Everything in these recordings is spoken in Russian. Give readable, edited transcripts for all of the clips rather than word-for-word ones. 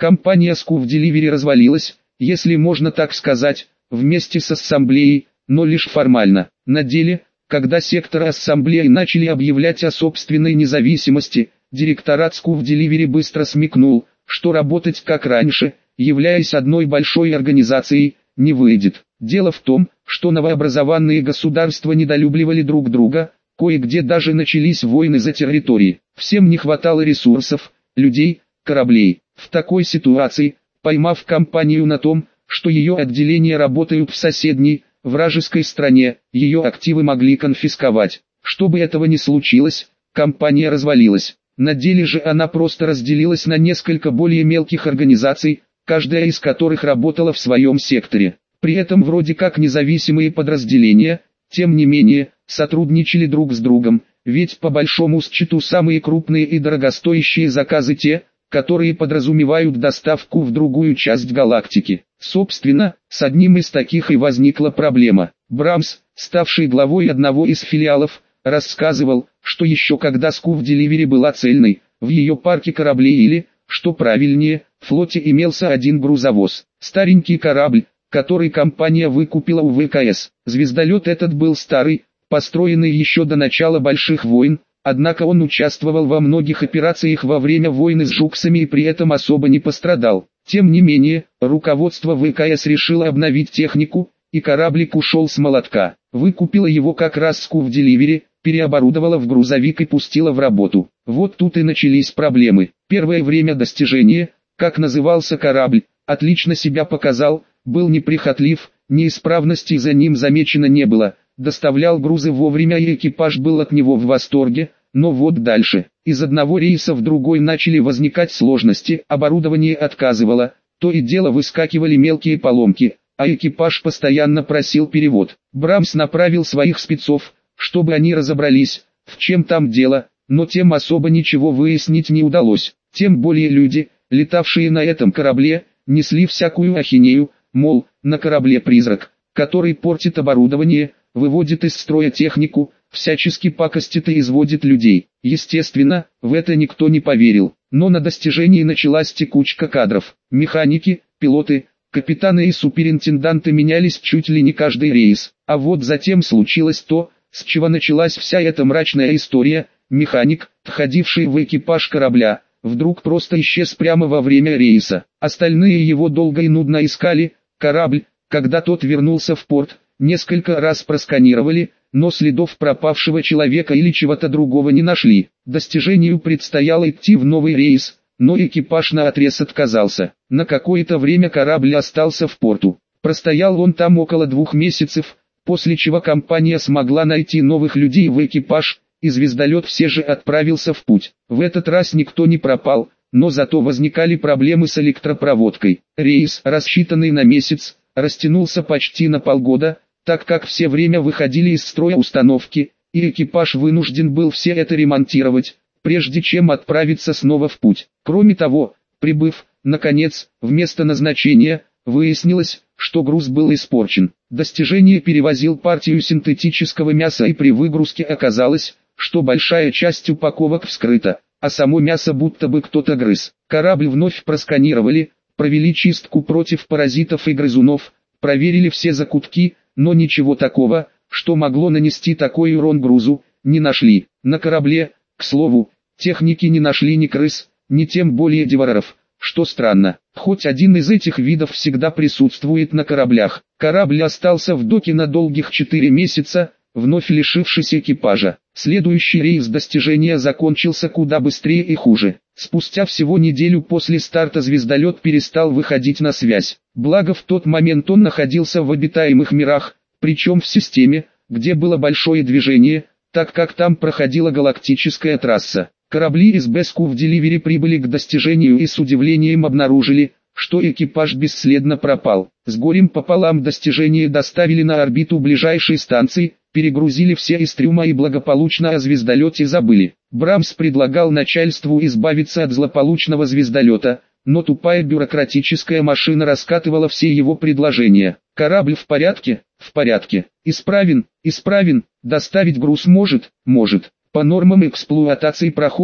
Компания Scouf Delivery развалилась, если можно так сказать, вместе с ассамблеей, но лишь формально. На деле, когда секторы ассамблеи начали объявлять о собственной независимости, директорат Scouf Delivery быстро смекнул, что работать как раньше, являясь одной большой организацией, не выйдет. Дело в том, что новообразованные государства недолюбливали друг друга, кое-где даже начались войны за территории. Всем не хватало ресурсов, людей, кораблей. В такой ситуации, поймав компанию на том, что ее отделения работают в соседней, вражеской стране, ее активы могли конфисковать. Чтобы этого не случилось, компания развалилась. На деле же она просто разделилась на несколько более мелких организаций, каждая из которых работала в своем секторе. При этом вроде как независимые подразделения, тем не менее, сотрудничали друг с другом, ведь по большому счету самые крупные и дорогостоящие заказы те, которые подразумевают доставку в другую часть галактики. Собственно, с одним из таких и возникла проблема. Брамс, ставший главой одного из филиалов, рассказывал, что еще когда Scouf Delivery была цельной, в ее парке кораблей или, что правильнее, флоте имелся один грузовоз. Старенький корабль, который компания выкупила у ВКС. Звездолет этот был старый, построенный еще до начала больших войн, однако он участвовал во многих операциях во время войны с жуксами и при этом особо не пострадал. Тем не менее, руководство ВКС решило обновить технику, и кораблик ушел с молотка. Выкупила его как раз Scouf Delivery, переоборудовала в грузовик и пустила в работу. Вот тут и начались проблемы. Первое время достижения, как назывался корабль, отлично себя показал, был неприхотлив, неисправностей за ним замечено не было, доставлял грузы вовремя и экипаж был от него в восторге, но вот дальше. Из одного рейса в другой начали возникать сложности, оборудование отказывало, то и дело выскакивали мелкие поломки, а экипаж постоянно просил перевод. Брамс направил своих спецов, чтобы они разобрались, в чем там дело, но тем особо ничего выяснить не удалось. Тем более люди, летавшие на этом корабле, несли всякую ахинею, мол, на корабле призрак, который портит оборудование, выводит из строя технику, всячески пакостит и изводит людей. Естественно, в это никто не поверил, но на достижении началась текучка кадров. Механики, пилоты, капитаны и суперинтенданты менялись чуть ли не каждый рейс. А вот затем случилось то, с чего началась вся эта мрачная история. Механик, входивший в экипаж корабля, вдруг просто исчез прямо во время рейса. Остальные его долго и нудно искали корабль, когда тот вернулся в порт, несколько раз просканировали, но следов пропавшего человека или чего-то другого не нашли. Достижению предстояло идти в новый рейс, но экипаж наотрез отказался. На какое-то время корабль остался в порту. Простоял он там около 2 месяцев, после чего компания смогла найти новых людей в экипаж, и звездолет все же отправился в путь. В этот раз никто не пропал, но зато возникали проблемы с электропроводкой. Рейс, рассчитанный на месяц, растянулся почти на полгода, так как все время выходили из строя установки, и экипаж вынужден был все это ремонтировать, прежде чем отправиться снова в путь. Кроме того, прибыв, наконец, в место назначения, выяснилось, что груз был испорчен. Достижение перевозил партию синтетического мяса, и при выгрузке оказалось, что большая часть упаковок вскрыта, а само мясо будто бы кто-то грыз. Корабль вновь просканировали, провели чистку против паразитов и грызунов, проверили все закутки, но ничего такого, что могло нанести такой урон грузу, не нашли. На корабле, к слову, техники не нашли ни крыс, ни тем более деваров, что странно. Хоть один из этих видов всегда присутствует на кораблях. Корабль остался в доке на долгих 4 месяца, вновь лишившись экипажа. Следующий рейс достижения закончился куда быстрее и хуже. Спустя всего неделю после старта звездолет перестал выходить на связь. Благо в тот момент он находился в обитаемых мирах, причем в системе, где было большое движение, так как там проходила галактическая трасса. Корабли из Scouf Delivery прибыли к достижению и с удивлением обнаружили, что экипаж бесследно пропал. С горем пополам достижение доставили на орбиту ближайшей станции, перегрузили все из трюма и благополучно о звездолете забыли. Брамс предлагал начальству избавиться от злополучного звездолета, но тупая бюрократическая машина раскатывала все его предложения. Корабль в порядке? В порядке. Исправен? Исправен. Доставить груз может? Может. По нормам эксплуатации проходит?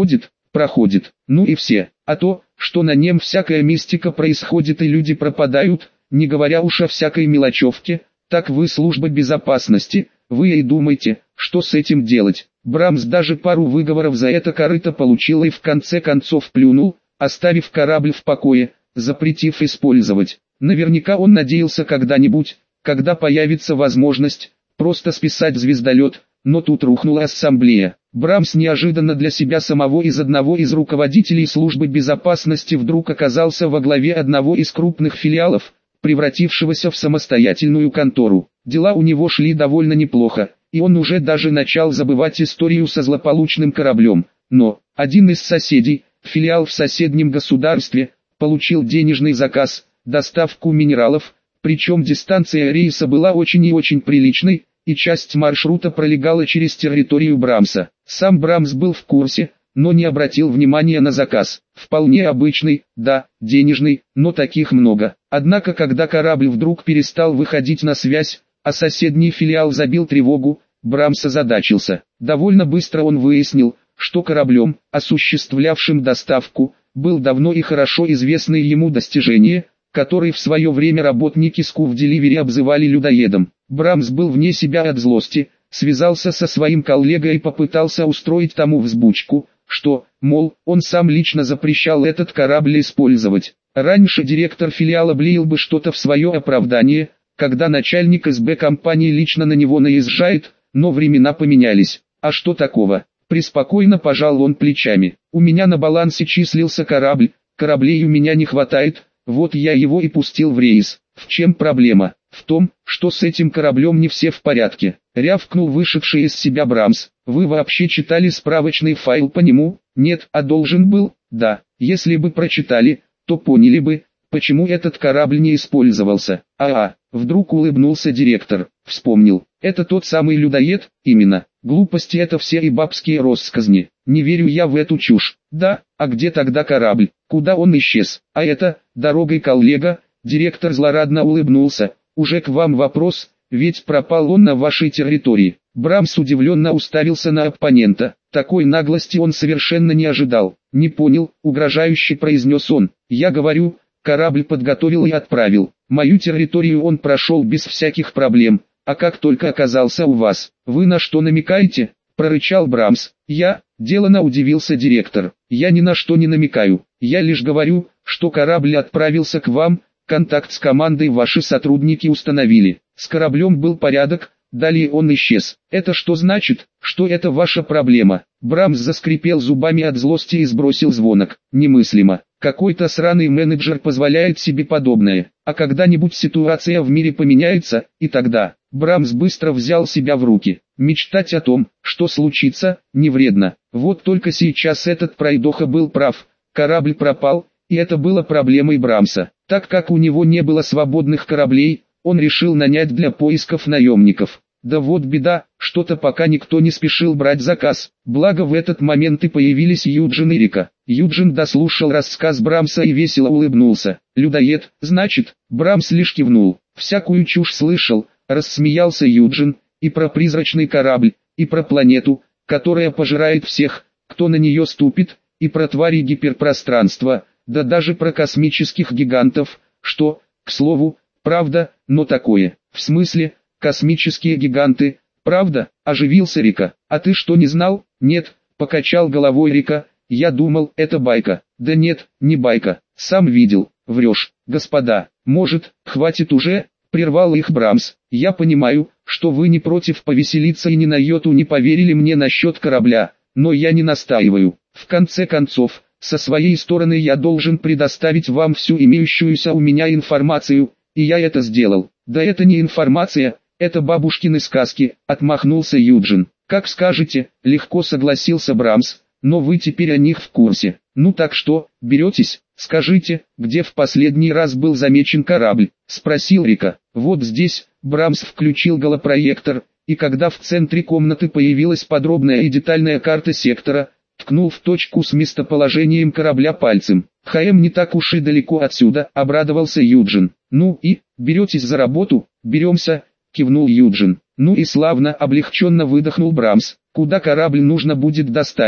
проходит. Ну и все. А то, что на нем всякая мистика происходит и люди пропадают, не говоря уж о всякой мелочевке, так вы служба безопасности, вы и думаете, что с этим делать. Брамс даже пару выговоров за это корыто получил и в конце концов плюнул, оставив корабль в покое, запретив использовать. Наверняка он надеялся когда-нибудь, когда появится возможность, просто списать звездолет, но тут рухнула ассамблея. Брамс неожиданно для себя самого из одного из руководителей службы безопасности вдруг оказался во главе одного из крупных филиалов, превратившегося в самостоятельную контору. Дела у него шли довольно неплохо, и он уже даже начал забывать историю со злополучным кораблем. Но один из соседей, филиал в соседнем государстве, получил денежный заказ, доставку минералов, причем дистанция рейса была очень и очень приличной, и часть маршрута пролегала через территорию Брамса. Сам Брамс был в курсе, но не обратил внимания на заказ. Вполне обычный, да, денежный, но таких много. Однако когда корабль вдруг перестал выходить на связь, а соседний филиал забил тревогу, Брамс озадачился. Довольно быстро он выяснил, что кораблем, осуществлявшим доставку, был давно и хорошо известное ему достижение, который в свое время работники Скуф Деливери обзывали людоедом. Брамс был вне себя от злости, связался со своим коллегой и попытался устроить тому взбучку, что, мол, он сам лично запрещал этот корабль использовать. Раньше директор филиала блеял бы что-то в свое оправдание, когда начальник СБ компании лично на него наезжает, но времена поменялись. А что такого? Преспокойно пожал он плечами. У меня на балансе числился корабль, кораблей у меня не хватает, вот я его и пустил в рейс. В чем проблема? В том, что с этим кораблем не все в порядке. Рявкнул вышедший из себя Брамс. Вы вообще читали справочный файл по нему? Нет, а должен был? Да. Если бы прочитали, то поняли бы, почему этот корабль не использовался. Вдруг улыбнулся директор. Вспомнил. Это тот самый людоед? Именно. Глупости это все и бабские россказни. Не верю я в эту чушь. Да, а где тогда корабль? Куда он исчез? А это, дорогой коллега, директор злорадно улыбнулся. Уже к вам вопрос, ведь пропал он на вашей территории. Брамс удивленно уставился на оппонента. Такой наглости он совершенно не ожидал. Не понял, угрожающе произнес он. Я говорю, корабль подготовил и отправил. Мою территорию он прошел без всяких проблем. А как только оказался у вас, вы на что намекаете? Прорычал Брамс. Делано удивился директор. Я ни на что не намекаю. Я лишь говорю, что корабль отправился к вам, контакт с командой ваши сотрудники установили. С кораблем был порядок, далее он исчез. Это что значит, что это ваша проблема? Брамс заскрипел зубами от злости и сбросил звонок. Немыслимо. Какой-то сраный менеджер позволяет себе подобное. А когда-нибудь ситуация в мире поменяется, и тогда... Брамс быстро взял себя в руки. Мечтать о том, что случится, не вредно. Вот только сейчас этот пройдоха был прав. Корабль пропал, и это было проблемой Брамса. Так как у него не было свободных кораблей, он решил нанять для поисков наемников. Да вот беда, что-то пока никто не спешил брать заказ. Благо в этот момент и появились Юджин и Рика. Юджин дослушал рассказ Брамса и весело улыбнулся. «Людоед, значит?» Брамс лишь кивнул. «Всякую чушь слышал», рассмеялся Юджин, «и про призрачный корабль, и про планету, которая пожирает всех, кто на нее ступит, и про твари гиперпространства, да даже про космических гигантов, что, к слову, правда, но такое». «В смысле, космические гиганты, правда?» Оживился Рика. «А ты что, не знал?» «Нет», покачал головой Рика, «я думал, это байка». «Да нет, не байка, сам видел». «Врешь, господа, может, хватит уже?» Прервал их Брамс. «Я понимаю, что вы не против повеселиться и ни на йоту не поверили мне насчет корабля, но я не настаиваю. В конце концов, со своей стороны я должен предоставить вам всю имеющуюся у меня информацию, и я это сделал». «Да это не информация, это бабушкины сказки», отмахнулся Юджин. «Как скажете», легко согласился Брамс, «но вы теперь о них в курсе. Ну так что, беретесь? Скажите, где в последний раз был замечен корабль?» Спросил Рика. «Вот здесь». Брамс включил голопроектор, и когда в центре комнаты появилась подробная и детальная карта сектора, ткнул в точку с местоположением корабля пальцем. «ХМ не так уж и далеко отсюда», обрадовался Юджин. «Ну и, беретесь за работу?» «Беремся», кивнул Юджин. «Ну и славно», облегченно выдохнул Брамс. «Куда корабль нужно будет доставить?»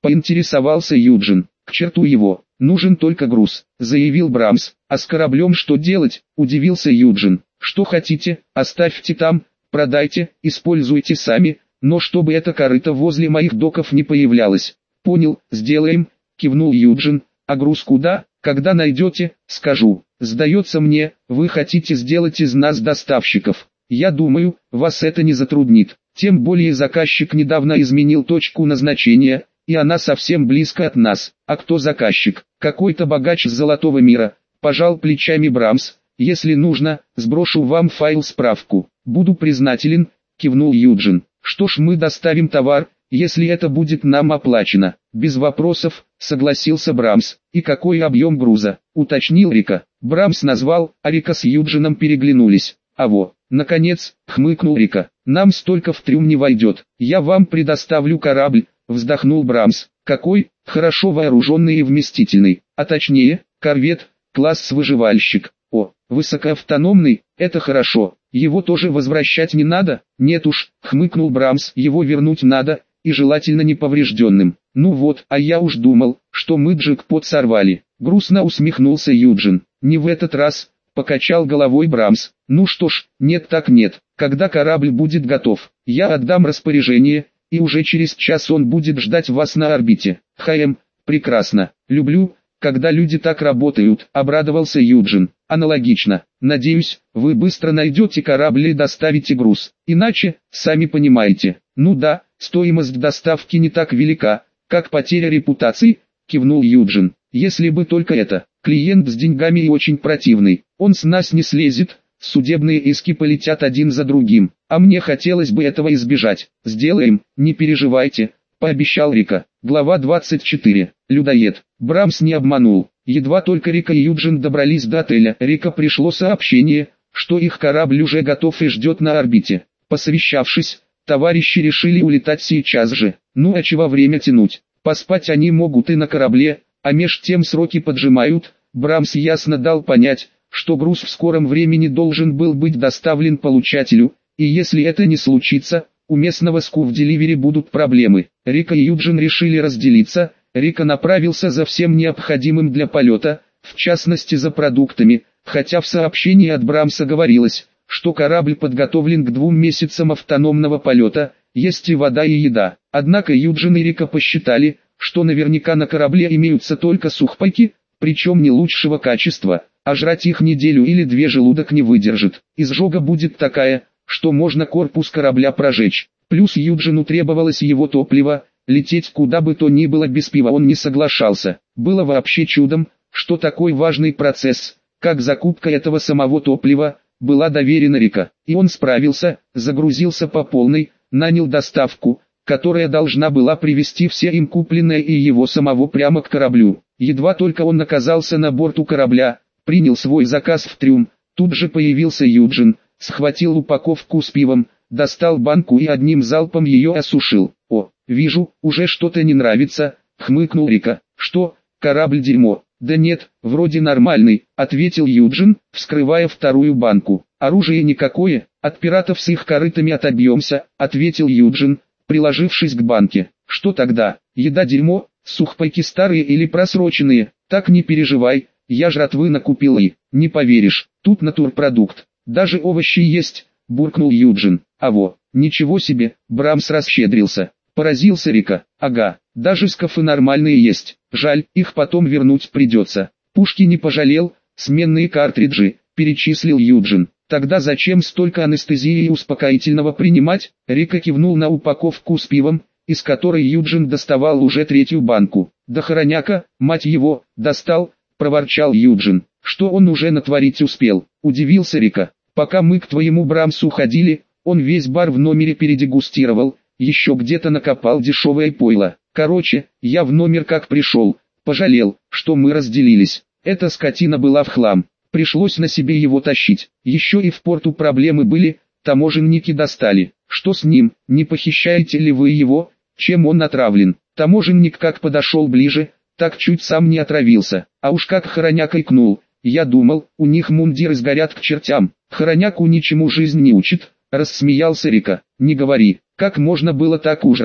поинтересовался Юджин. К черту его, нужен только груз, заявил Брамс. А с кораблем что делать, удивился Юджин. Что хотите, оставьте там, продайте, используйте сами, но чтобы это корыто возле моих доков не появлялось. Понял, сделаем, кивнул Юджин. А груз куда, когда найдете, скажу. Сдается мне, вы хотите сделать из нас доставщиков. Я думаю, вас это не затруднит. Тем более заказчик недавно изменил точку назначения, и она совсем близко от нас. А кто заказчик? Какой-то богач с золотого мира. Пожал плечами Брамс. Если нужно, сброшу вам файл-справку. Буду признателен, кивнул Юджин. Что ж, мы доставим товар, если это будет нам оплачено. Без вопросов, согласился Брамс. И какой объем груза, уточнил Рика. Брамс назвал, а Рика с Юджином переглянулись. А во, наконец, хмыкнул Рика. Нам столько в трюм не войдет. Я вам предоставлю корабль, вздохнул Брамс. Какой? Хорошо вооруженный и вместительный. А точнее, корвет, класс выживальщик. О, высокоавтономный, это хорошо. Его тоже возвращать не надо? Нет уж, хмыкнул Брамс. Его вернуть надо, и желательно неповрежденным. Ну вот, а я уж думал, что мы джекпот сорвали. Грустно усмехнулся Юджин. Не в этот раз, покачал головой Брамс. Ну что ж, нет так нет. Когда корабль будет готов, я отдам распоряжение, и уже через час он будет ждать вас на орбите. Прекрасно. Люблю, когда люди так работают, обрадовался Юджин. Аналогично. Надеюсь, вы быстро найдете корабль и доставите груз. Иначе, сами понимаете. Ну да, стоимость доставки не так велика, как потеря репутации, кивнул Юджин. Если бы только это. Клиент с деньгами и очень противный. Он с нас не слезет, судебные иски полетят один за другим. А мне хотелось бы этого избежать. Сделаем, не переживайте, пообещал Рика. Глава 24. Людоед. Брамс не обманул. Едва только Рика и Юджин добрались до отеля, Рика пришло сообщение, что их корабль уже готов и ждет на орбите. Посовещавшись, товарищи решили улетать сейчас же. Ну а чего время тянуть? Поспать они могут и на корабле, а меж тем сроки поджимают. Брамс ясно дал понять, что груз в скором времени должен был быть доставлен получателю, и если это не случится, у местного СКУ в деливере будут проблемы. Рика и Юджин решили разделиться. Рика направился за всем необходимым для полета, в частности за продуктами, хотя в сообщении от Брамса говорилось, что корабль подготовлен к 2 месяцам автономного полета, есть и вода и еда. Однако Юджин и Рика посчитали, что наверняка на корабле имеются только сухпайки, причем не лучшего качества, а жрать их неделю или 2 желудок не выдержит. Изжога будет такая, что можно корпус корабля прожечь. Плюс Юджину требовалось его топливо, лететь куда бы то ни было без пива он не соглашался. Было вообще чудом, что такой важный процесс, как закупка этого самого топлива, была доверена Рика. И он справился, загрузился по полной, нанял доставку, которая должна была привезти все им купленное и его самого прямо к кораблю. Едва только он оказался на борту корабля, принял свой заказ в трюм, тут же появился Юджин, схватил упаковку с пивом, достал банку и одним залпом ее осушил. «О, вижу, уже что-то не нравится», — хмыкнул Рика. «Что, корабль дерьмо?» «Да нет, вроде нормальный», — ответил Юджин, вскрывая вторую банку. «Оружие никакое, от пиратов с их корытами отобьемся», — ответил Юджин, приложившись к банке. «Что тогда? Еда дерьмо, сухпайки старые или просроченные? Так не переживай, я жратвы накупил и, не поверишь, тут натурпродукт. Даже овощи есть», — буркнул Юджин. «А во, ничего себе», — Брамс расщедрился. Поразился Рика. «Ага, даже скафы нормальные есть, жаль, их потом вернуть придется». «Пушки не пожалел, сменные картриджи», — перечислил Юджин. «Тогда зачем столько анестезии и успокоительного принимать?» Рика кивнул на упаковку с пивом, из которой Юджин доставал уже 3-ю банку. «Да хороняка, мать его, достал», — проворчал Юджин. «Что он уже натворить успел?» — удивился Рика. «Пока мы к твоему Брамсу ходили, он весь бар в номере передегустировал, еще где-то накопал дешевое пойло. Короче, я в номер как пришел, пожалел, что мы разделились. Эта скотина была в хлам, пришлось на себе его тащить. Еще и в порту проблемы были, таможенники достали. Что с ним, не похищаете ли вы его, чем он отравлен?» Таможенник как подошел ближе, так чуть сам не отравился, а уж как хороняк икнул. «Я думал, у них мундиры сгорят к чертям, хороняку ничему жизнь не учит», — рассмеялся Рика. «Не говори, как можно было так ужаться?»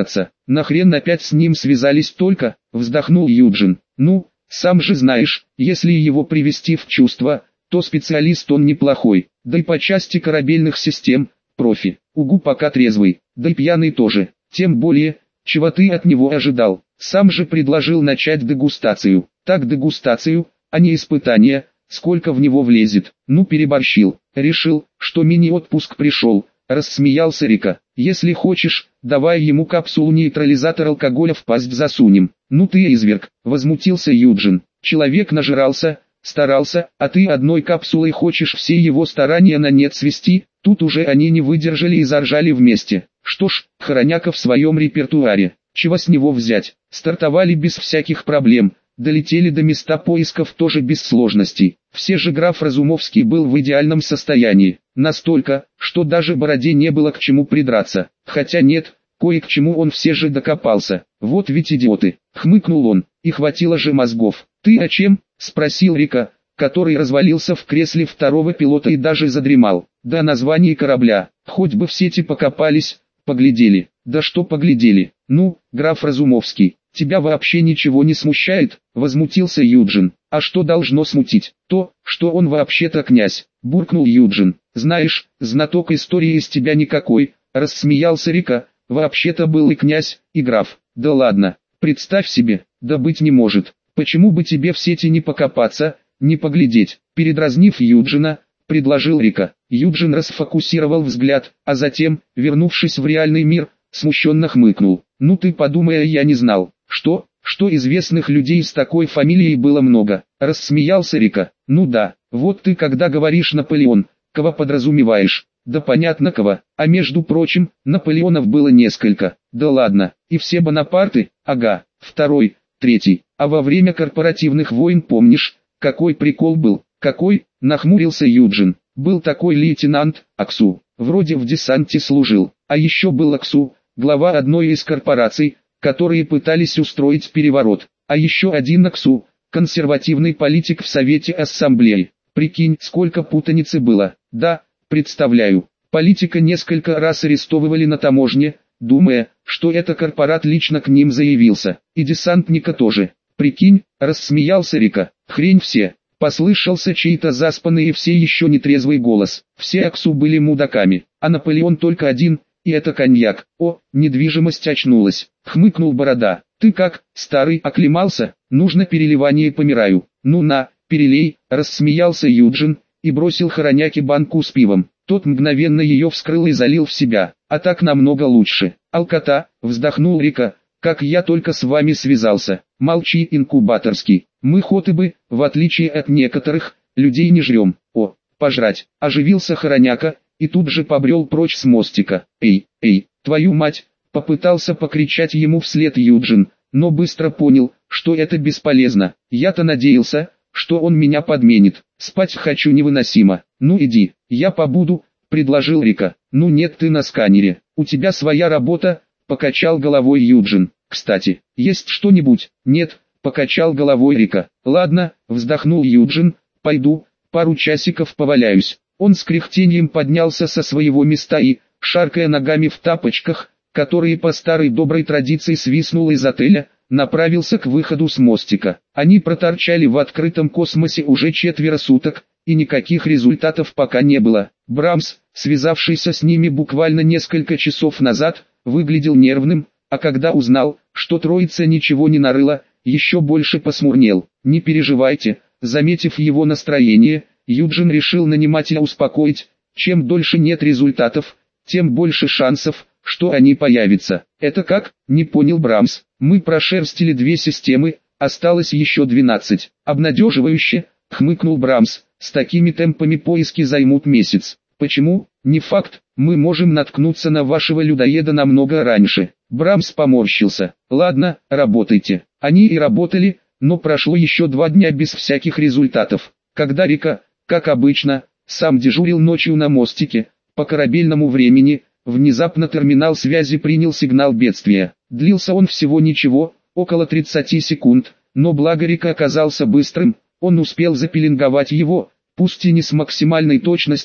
нахрен опять с ним связались только, вздохнул Юджин. Ну, сам же знаешь, если его привести в чувство, то специалист он неплохой, да и по части корабельных систем, профи. Угу, пока трезвый, да и пьяный тоже, тем более, чего ты от него ожидал. Сам же предложил начать дегустацию. Так дегустацию, а не испытание, сколько в него влезет. Ну переборщил, решил, что мини-отпуск пришел, рассмеялся Рика. Если хочешь, давай ему капсулу-нейтрализатор алкоголя в пасть засунем. Ну ты изверг, возмутился Юджин. Человек нажирался, старался, а ты одной капсулой хочешь все его старания на нет свести. Тут уже они не выдержали и заржали вместе. Что ж, Хороняка в своем репертуаре. Чего с него взять? Стартовали без всяких проблем, долетели до места поисков тоже без сложностей. Все же граф Разумовский был в идеальном состоянии. Настолько, что даже Бороде не было к чему придраться. Хотя нет, кое к чему он все же докопался. Вот ведь идиоты, хмыкнул он, и хватило же мозгов. Ты о чем? Спросил Рика, который развалился в кресле второго пилота и даже задремал. Да название корабля, хоть бы в сети покопались, поглядели. Да что поглядели? Ну, граф Разумовский, тебя вообще ничего не смущает? Возмутился Юджин. А что должно смутить? То, что он вообще-то князь, буркнул Юджин. Знаешь, знаток истории из тебя никакой, рассмеялся Рика. Вообще-то был и князь, и граф. Да ладно, представь себе, да быть не может. Почему бы тебе в сети не покопаться, не поглядеть? Передразнив Юджина, предложил Рика. Юджин расфокусировал взгляд, а затем, вернувшись в реальный мир, смущенно хмыкнул. Ну ты подумай, я не знал, что известных людей с такой фамилией было много. Рассмеялся Рика. Ну да, вот ты когда говоришь Наполеон, кого подразумеваешь? Да понятно кого, а между прочим, Наполеонов было несколько. Да ладно, и все Бонапарты, ага, второй, третий. А во время корпоративных войн помнишь, какой прикол был? Какой? Нахмурился Юджин. Был такой лейтенант, Аксу, вроде в десанте служил, а еще был Аксу, глава одной из корпораций, которые пытались устроить переворот, а еще один Аксу, консервативный политик в Совете Ассамблеи. Прикинь, сколько путаницы было. Да, представляю. Политика несколько раз арестовывали на таможне, думая, что это корпорат лично к ним заявился, и десантника тоже. Прикинь, рассмеялся Рика. Хрень все. Послышался чей-то заспанный и все еще нетрезвый голос. Все Аксу были мудаками, а Наполеон только один, и это коньяк. О, недвижимость очнулась, хмыкнул Борода. Ты как, старый, оклемался? Нужно переливание помираю. Ну на, перелей, рассмеялся Юджин, и бросил Хороняке банку с пивом. Тот мгновенно ее вскрыл и залил в себя. А так намного лучше. Алкота, вздохнул Рика, как я только с вами связался. Молчи, инкубаторский. Мы хотыбы, в отличие от некоторых, людей не жрем. О, пожрать. Оживился Хороняка, и тут же побрел прочь с мостика. Эй, твою мать, попытался покричать ему вслед Юджин, но быстро понял, что это бесполезно. Я-то надеялся, что он меня подменит. Спать хочу невыносимо. Ну иди, я побуду, предложил Рика. Ну нет, ты на сканере, у тебя своя работа, покачал головой Юджин. Кстати, есть что-нибудь? Нет, покачал головой Рика. Ладно, вздохнул Юджин, пойду, пару часиков поваляюсь. Он с кряхтением поднялся со своего места и, шаркая ногами в тапочках, которые по старой доброй традиции свистнул из отеля, направился к выходу с мостика. Они проторчали в открытом космосе уже 4 суток, и никаких результатов пока не было. Брамс, связавшийся с ними буквально несколько часов назад, выглядел нервным, а когда узнал, что троица ничего не нарыла, еще больше посмурнел. Не переживайте, заметив его настроение, Юджин решил нанимателя успокоить. Чем дольше нет результатов, тем больше шансов, что они появятся. Это как? Не понял Брамс. Мы прошерстили 2 системы, осталось еще 12. Обнадеживающе, хмыкнул Брамс. С такими темпами поиски займут месяц. Почему? Не факт, мы можем наткнуться на вашего людоеда намного раньше. Брамс поморщился. Ладно, работайте. Они и работали, но прошло еще 2 дня без всяких результатов. Когда Рика, как обычно, сам дежурил ночью на мостике, по корабельному времени, внезапно терминал связи принял сигнал бедствия. Длился он всего ничего, около 30 секунд, но благо Рика оказался быстрым, он успел запеленговать его, пусть и не с максимальной точностью,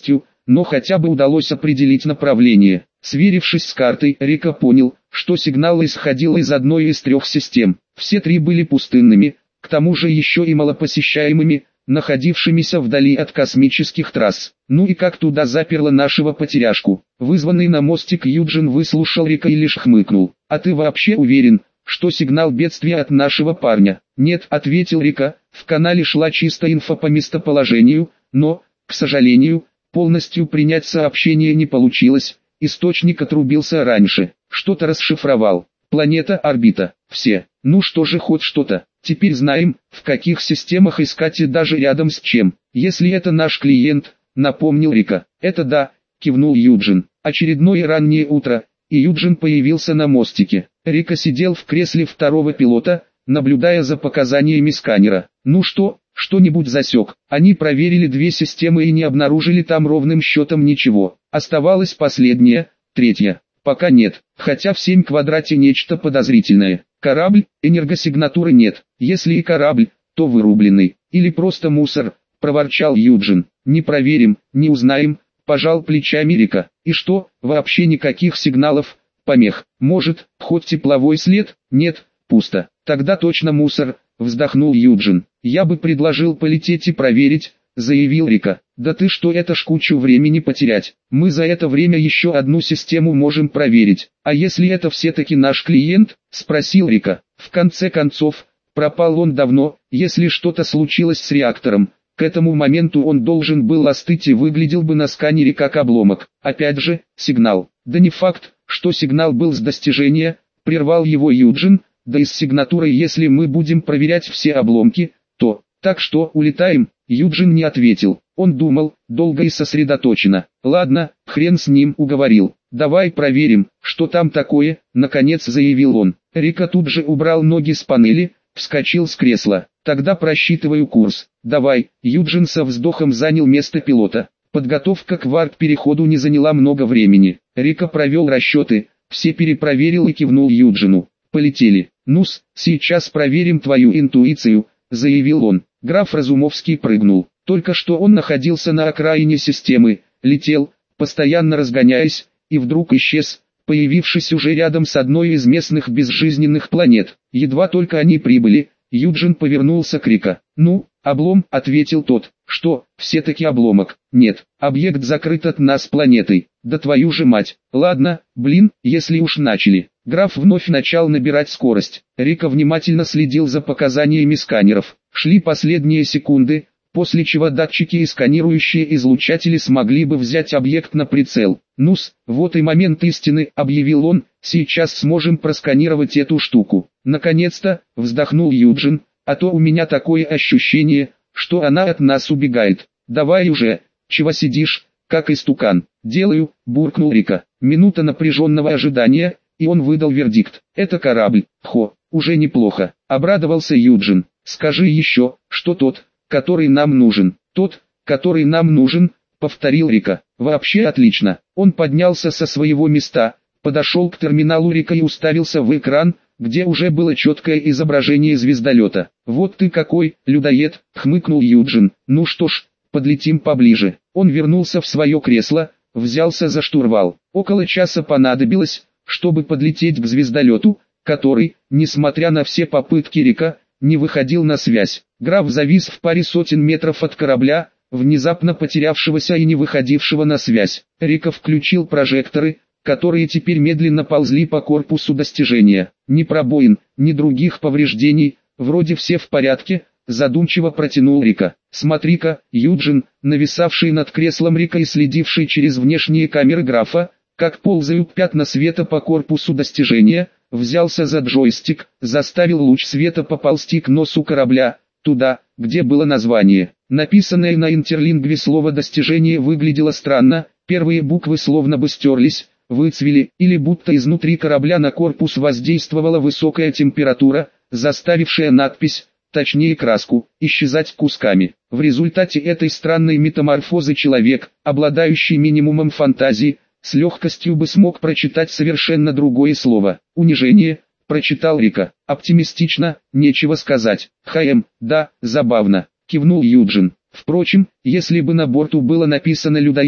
но хотя бы удалось определить направление. Сверившись с картой, Рика понял, что сигнал исходил из одной из 3 систем. Все 3 были пустынными, к тому же еще и малопосещаемыми, находившимися вдали от космических трасс. Ну и как туда заперло нашего потеряшку? Вызванный на мостик Юджин выслушал Рика и лишь хмыкнул. А ты вообще уверен, что сигнал бедствия от нашего парня? Нет, ответил Рика, в канале шла чисто инфа по местоположению, но, к сожалению, полностью принять сообщение не получилось, источник отрубился раньше, что-то расшифровал. Планета, орбита, все. Ну что же, хоть что-то. Теперь знаем, в каких системах искать и даже рядом с чем. Если это наш клиент, напомнил Рика. Это да, кивнул Юджин. Очередное раннее утро, и Юджин появился на мостике. Рика сидел в кресле второго пилота, наблюдая за показаниями сканера. Ну что, что-нибудь засек? Они проверили 2 системы и не обнаружили там ровным счетом ничего. Оставалась последняя, 3. Пока нет, хотя в 7 квадрате нечто подозрительное. Корабль, энергосигнатуры нет. Если и корабль, то вырубленный. Или просто мусор, проворчал Юджин. Не проверим, не узнаем, пожал плечами Рика. И что, вообще никаких сигналов, помех? Может, хоть тепловой след? Нет, пусто. Тогда точно мусор, вздохнул Юджин. Я бы предложил полететь и проверить, заявил Рика. Да ты что, это ж кучу времени потерять. Мы за это время еще одну систему можем проверить. А если это все-таки наш клиент? Спросил Рика. В конце концов, пропал он давно, если что-то случилось с реактором. К этому моменту он должен был остыть и выглядел бы на сканере как обломок. Опять же, сигнал. Да не факт, что сигнал был с достижения, прервал его Юджин, да и с сигнатурой, если мы будем проверять все обломки, то... Так что, улетаем? Юджин не ответил. Он думал, долго и сосредоточенно. Ладно, хрен с ним, уговорил. Давай проверим, что там такое, наконец заявил он. Рика тут же убрал ноги с панели, вскочил с кресла. Тогда просчитываю курс. Давай, Юджин со вздохом занял место пилота. Подготовка к варп-переходу не заняла много времени. Рика провел расчеты, все перепроверил и кивнул Юджину. Полетели. Ну-с, сейчас проверим твою интуицию, заявил он. Граф Разумовский прыгнул. Только что он находился на окраине системы, летел, постоянно разгоняясь, и вдруг исчез, появившись уже рядом с одной из местных безжизненных планет. Едва только они прибыли, Юджин повернулся к Рика. «Ну, облом», — ответил тот. «Что, все-таки обломок?» «Нет, объект закрыт от нас планетой». «Да твою же мать! Ладно, блин, если уж начали». Граф вновь начал набирать скорость. Рика внимательно следил за показаниями сканеров. Шли последние секунды, после чего датчики и сканирующие излучатели смогли бы взять объект на прицел. «Ну-с, вот и момент истины», — объявил он, — «сейчас сможем просканировать эту штуку». «Наконец-то», — вздохнул Юджин, — «а то у меня такое ощущение, что она от нас убегает». «Давай уже, чего сидишь, как истукан?» «Делаю», — буркнул Рика. Минута напряженного ожидания, и он выдал вердикт. «Это корабль». «Хо, уже неплохо», — обрадовался Юджин. «Скажи еще, что тот, который нам нужен». «Тот, который нам нужен», — повторил Рика. «Вообще отлично». Он поднялся со своего места, подошел к терминалу Рика и уставился в экран, где уже было четкое изображение звездолета. «Вот ты какой, людоед», — хмыкнул Юджин. «Ну что ж, подлетим поближе». Он вернулся в свое кресло, взялся за штурвал. Около часа понадобилось, чтобы подлететь к звездолету, который, несмотря на все попытки Рика, не выходил на связь. Граф завис в паре сотен метров от корабля, внезапно потерявшегося и не выходившего на связь. Рика включил прожекторы, которые теперь медленно ползли по корпусу достижения. Ни пробоин, ни других повреждений, вроде все в порядке, задумчиво протянул Рика. «Смотри-ка, Юджин, нависавший над креслом Рика и следивший через внешние камеры графа, как ползают пятна света по корпусу достижения, взялся за джойстик, заставил луч света поползти к носу корабля, туда, где было название. Написанное на интерлингве слово «достижение» выглядело странно, первые буквы словно бы стерлись, выцвели, или будто изнутри корабля на корпус воздействовала высокая температура, заставившая надпись, точнее краску, исчезать кусками. В результате этой странной метаморфозы человек, обладающий минимумом фантазии, с легкостью бы смог прочитать совершенно другое слово. «Унижение», прочитал Рика. «Оптимистично, нечего сказать». Да, забавно», кивнул Юджин. «Впрочем, если бы на борту было написано «людоед»,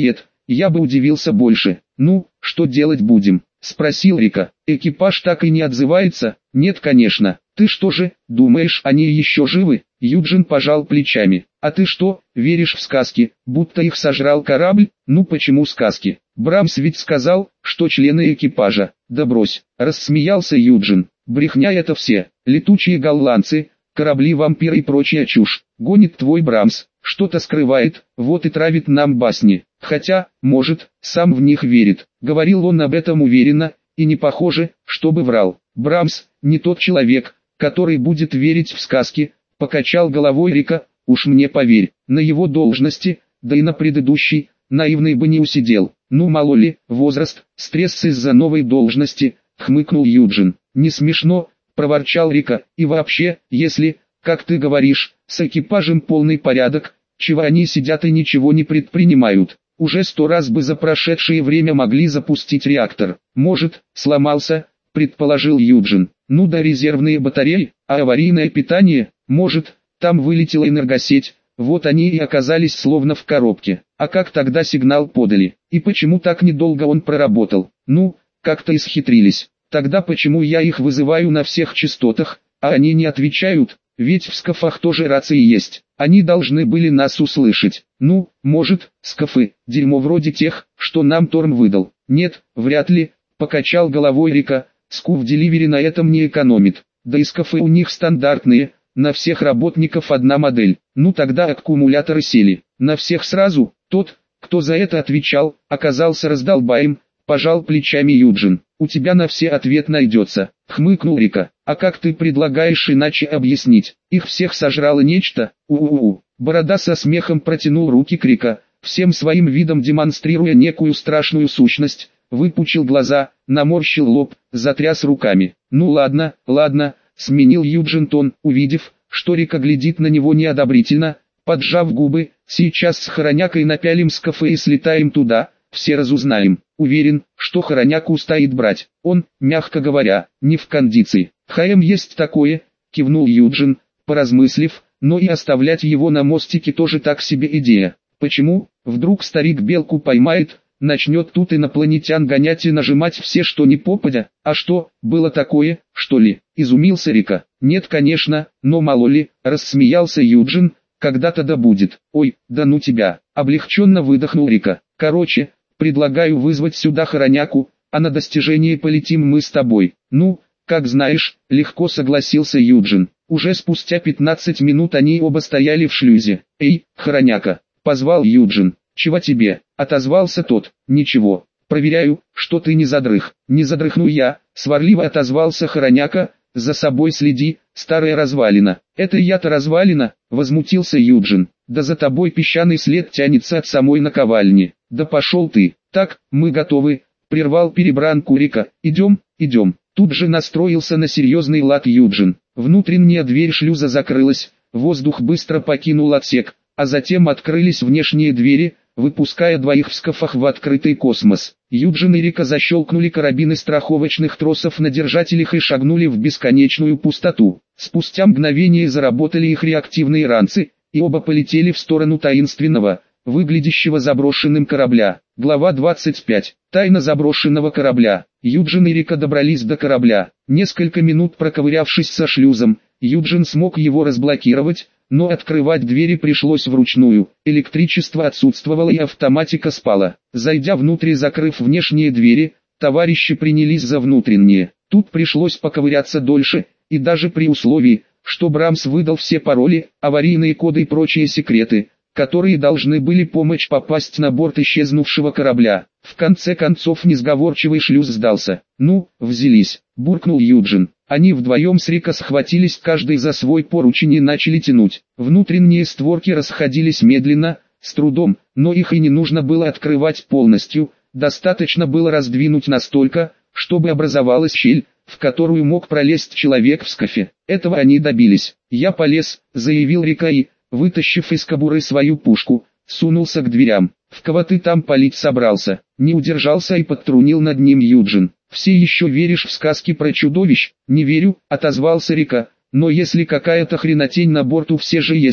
я бы удивился больше. Ну, что делать будем? Спросил Рика. Экипаж так и не отзывается? Нет, конечно. Ты что же, думаешь, они еще живы? Юджин пожал плечами. А ты что, веришь в сказки, будто их сожрал корабль? Ну почему сказки? Брамс ведь сказал, что члены экипажа. Да брось, рассмеялся Юджин. Брехня это все, летучие голландцы, корабли-вампиры и прочая чушь. Гонит твой Брамс, что-то скрывает, вот и травит нам басни. Хотя, может, сам в них верит. Говорил он об этом уверенно, и не похоже, чтобы врал. Брамс, не тот человек, который будет верить в сказки, покачал головой Рика. Уж мне поверь, на его должности, да и на предыдущей, наивный бы не усидел. Ну мало ли, возраст, стресс из-за новой должности, хмыкнул Юджин. Не смешно, проворчал Рика, и вообще, если, как ты говоришь, с экипажем полный порядок, чего они сидят и ничего не предпринимают? Уже 100 раз бы за прошедшее время могли запустить реактор. Может, сломался, предположил Юджин. Ну да резервные батареи, а аварийное питание, может, там вылетела энергосеть, вот они и оказались словно в коробке. А как тогда сигнал подали? И почему так недолго он проработал? Ну, как-то исхитрились. Тогда почему я их вызываю на всех частотах, а они не отвечают? Ведь в скафах тоже рации есть. Они должны были нас услышать. Ну, может, скафы, дерьмо вроде тех, что нам Торм выдал. Нет, вряд ли, покачал головой Рика. Скуф Деливери на этом не экономит. Да и скафы у них стандартные, на всех работников одна модель. Ну тогда аккумуляторы сели. На всех сразу. Тот, кто за это отвечал, оказался раздолбаем, пожал плечами Юджин. У тебя на все ответ найдется, хмыкнул Рика. А как ты предлагаешь иначе объяснить? Их всех сожрало нечто? У-у-у. Борода со смехом протянул руки к Рика, всем своим видом демонстрируя некую страшную сущность, выпучил глаза, наморщил лоб, затряс руками. Ну ладно, ладно, сменил Юджин тон, увидев, что Рика глядит на него неодобрительно, поджав губы. Сейчас с Хоронякой напялим скафы и слетаем туда, все разузнаем. Уверен, что Хороняку стоит брать. Он, мягко говоря, не в кондиции. ХМ есть такое, кивнул Юджин, поразмыслив, но и оставлять его на мостике тоже так себе идея. Почему? Вдруг старик белку поймает, начнет тут инопланетян гонять и нажимать все что ни попадя. А что, было такое, что ли? Изумился Рика. Нет конечно, но мало ли, рассмеялся Юджин, когда-то да будет. Ой, да ну тебя, облегченно выдохнул Рика. Короче, предлагаю вызвать сюда Хороняку, а на достижение полетим мы с тобой. Ну, как знаешь, легко согласился Юджин. Уже спустя 15 минут они оба стояли в шлюзе. Эй, Хороняка, позвал Юджин. Чего тебе? Отозвался тот. Ничего, проверяю, что ты не задрых. Не задрыхну я, сварливо отозвался Хороняка. За собой следи, старая развалина. Это я-то развалина, возмутился Юджин. Да за тобой песчаный след тянется от самой наковальни. Да пошел ты. Так, мы готовы, прервал перебранку Рика. Идем, идем. Тут же настроился на серьезный лад Юджин. Внутренняя дверь шлюза закрылась, воздух быстро покинул отсек, а затем открылись внешние двери, выпуская двоих в скафах в открытый космос. Юджин и Рика защелкнули карабины страховочных тросов на держателях и шагнули в бесконечную пустоту. Спустя мгновение заработали их реактивные ранцы, и оба полетели в сторону таинственного, выглядящего заброшенным корабля. Глава 25. Тайна заброшенного корабля. Юджин и Рика добрались до корабля. Несколько минут проковырявшись со шлюзом, Юджин смог его разблокировать, но открывать двери пришлось вручную. Электричество отсутствовало и автоматика спала. Зайдя внутрь и закрыв внешние двери, товарищи принялись за внутренние. Тут пришлось поковыряться дольше, и даже при условии, что Брамс выдал все пароли, аварийные коды и прочие секреты, которые должны были помочь попасть на борт исчезнувшего корабля. В конце концов несговорчивый шлюз сдался. «Ну, взялись», — буркнул Юджин. Они вдвоем с Рика схватились каждый за свой поручень и начали тянуть. Внутренние створки расходились медленно, с трудом, но их и не нужно было открывать полностью, достаточно было раздвинуть настолько, чтобы образовалась щель, в которую мог пролезть человек в скафе. Этого они добились. «Я полез», — заявил Рика и, вытащив из кобуры свою пушку, сунулся к дверям. «В кого ты там палить собрался?» Не удержался и подтрунил над ним Юджин. «Все еще веришь в сказки про чудовищ?» «Не верю», — отозвался Рика, «но если какая-то хренотень на борту все же есть,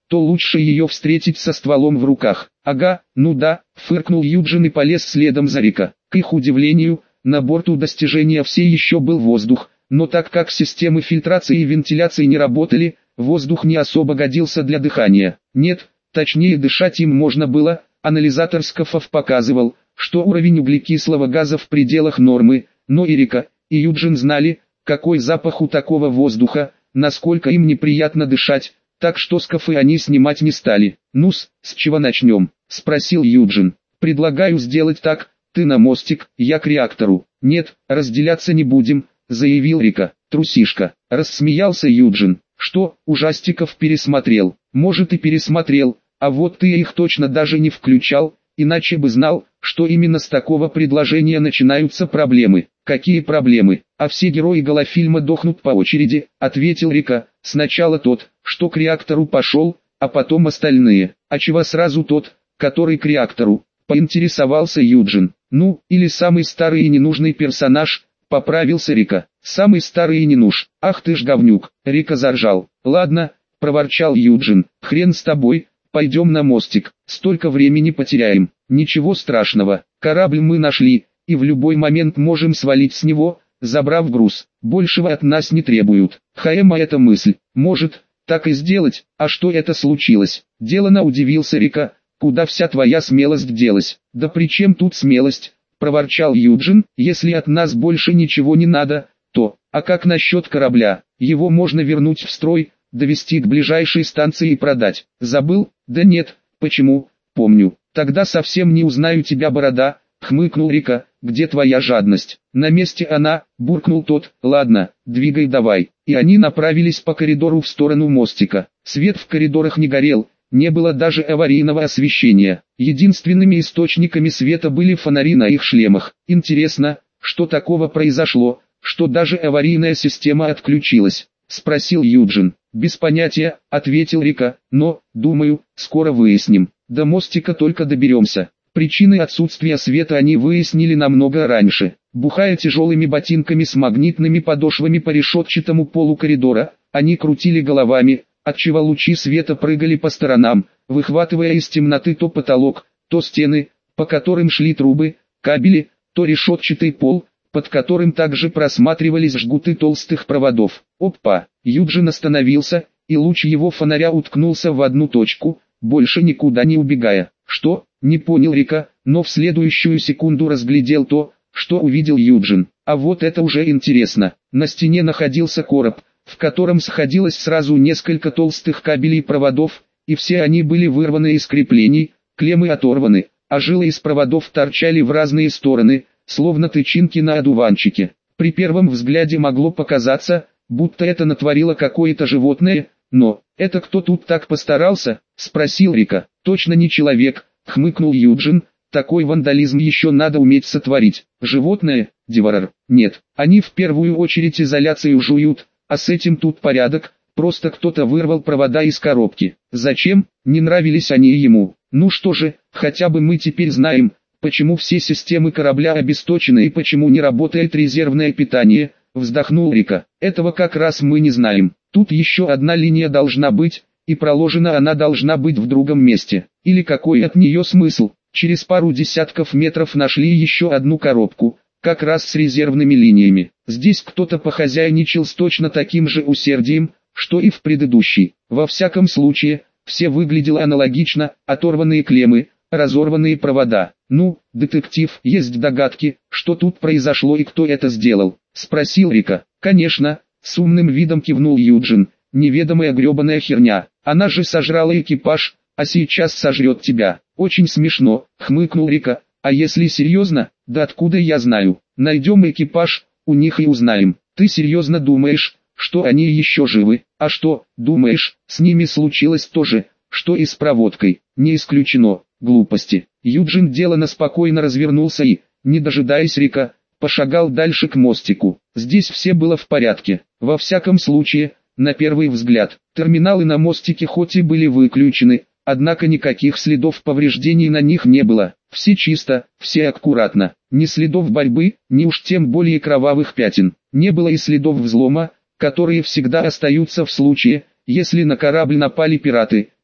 то лучше ее встретить со стволом в руках. Ага, ну да, фыркнул Юджин и полез следом за Рика. К их удивлению, на борту Достижения все еще был воздух, но так как системы фильтрации и вентиляции не работали, воздух не особо годился для дыхания. Нет, точнее дышать им можно было, анализатор скафов показывал, что уровень углекислого газа в пределах нормы, но и Рика, и Юджин знали, какой запах у такого воздуха, насколько им неприятно дышать, так что скафы они снимать не стали. «Ну-с, с чего начнем?» – спросил Юджин. «Предлагаю сделать так, ты на мостик, я к реактору». «Нет, разделяться не будем», – заявил Рика. «Трусишка», – рассмеялся Юджин. «Что, ужастиков пересмотрел?» «Может и пересмотрел, а вот ты их точно даже не включал, иначе бы знал, что именно с такого предложения начинаются проблемы». «Какие проблемы? А все герои голофильма дохнут по очереди», — ответил Рика. «Сначала тот, что к реактору пошел, а потом остальные». «А чего сразу тот, который к реактору?» — поинтересовался Юджин. «Ну, или самый старый и ненужный персонаж», — поправился Рика. «Самый старый и не нуж. Ах ты ж говнюк!» — Рика заржал. «Ладно», — проворчал Юджин. «Хрен с тобой, пойдем на мостик. Столько времени потеряем». «Ничего страшного, корабль мы нашли, и в любой момент можем свалить с него, забрав груз. Большего от нас не требуют». «Хаэма, эта мысль. Может, так и сделать, а что это случилось?» Делано удивился Рика. «Куда вся твоя смелость делась?» «Да при чем тут смелость?» — проворчал Юджин. «Если от нас больше ничего не надо, то... А как насчет корабля? Его можно вернуть в строй, довести к ближайшей станции и продать». «Забыл?» «Да нет, почему? Помню. Тогда совсем не узнаю тебя, борода», — хмыкнул Рика. «Где твоя жадность?» «На месте она», — буркнул тот. «Ладно, двигай давай». И они направились по коридору в сторону мостика. Свет в коридорах не горел, не было даже аварийного освещения. Единственными источниками света были фонари на их шлемах. «Интересно, что такого произошло, что даже аварийная система отключилась?» — спросил Юджин. «Без понятия», — ответил Рика, — «но, думаю, скоро выясним. До мостика только доберемся». Причины отсутствия света они выяснили намного раньше. Бухая тяжелыми ботинками с магнитными подошвами по решетчатому полу коридора, они крутили головами, отчего лучи света прыгали по сторонам, выхватывая из темноты то потолок, то стены, по которым шли трубы, кабели, то решетчатый пол, под которым также просматривались жгуты толстых проводов. Опа! Юджин остановился, и луч его фонаря уткнулся в одну точку, больше никуда не убегая. «Что?» — не понял Рика, но в следующую секунду разглядел то, что увидел Юджин. А вот это уже интересно. На стене находился короб, в котором сходилось сразу несколько толстых кабелей и проводов, и все они были вырваны из креплений, клеммы оторваны, а жилы из проводов торчали в разные стороны, словно тычинки на одуванчике. При первом взгляде могло показаться, будто это натворило какое-то животное, но «это кто тут так постарался?» — спросил Рика. «Точно не человек», — хмыкнул Юджин, — «такой вандализм еще надо уметь сотворить». «Животное, Деварар?» «Нет, они в первую очередь изоляцию жуют, а с этим тут порядок, просто кто-то вырвал провода из коробки». «Зачем?» «Не нравились они ему». «Ну что же, хотя бы мы теперь знаем, почему все системы корабля обесточены и почему не работает резервное питание», — вздохнул Рика. «Этого как раз мы не знаем. Тут еще одна линия должна быть, и проложена она должна быть в другом месте. Или какой от нее смысл?» Через пару десятков метров нашли еще одну коробку, как раз с резервными линиями. Здесь кто-то похозяйничал с точно таким же усердием, что и в предыдущей. Во всяком случае, все выглядело аналогично: оторванные клеммы, разорванные провода. «Ну, детектив, есть догадки, что тут произошло и кто это сделал?» — спросил Рика. «Конечно», — с умным видом кивнул Юджин, — «неведомая гребаная херня. Она же сожрала экипаж, а сейчас сожрет тебя». «Очень смешно», — хмыкнул Рика. «А если серьезно, да откуда я знаю? Найдем экипаж, у них и узнаем». «Ты серьезно думаешь, что они еще живы? А что, думаешь, с ними случилось то же, что и с проводкой?» «Не исключено. Глупости». Юджин делано спокойно развернулся и, не дожидаясь Рика, пошагал дальше к мостику. Здесь все было в порядке. Во всяком случае, на первый взгляд. Терминалы на мостике хоть и были выключены, однако никаких следов повреждений на них не было. Все чисто, все аккуратно. Ни следов борьбы, ни уж тем более кровавых пятен. Не было и следов взлома, которые всегда остаются в случае, если на корабль напали пираты,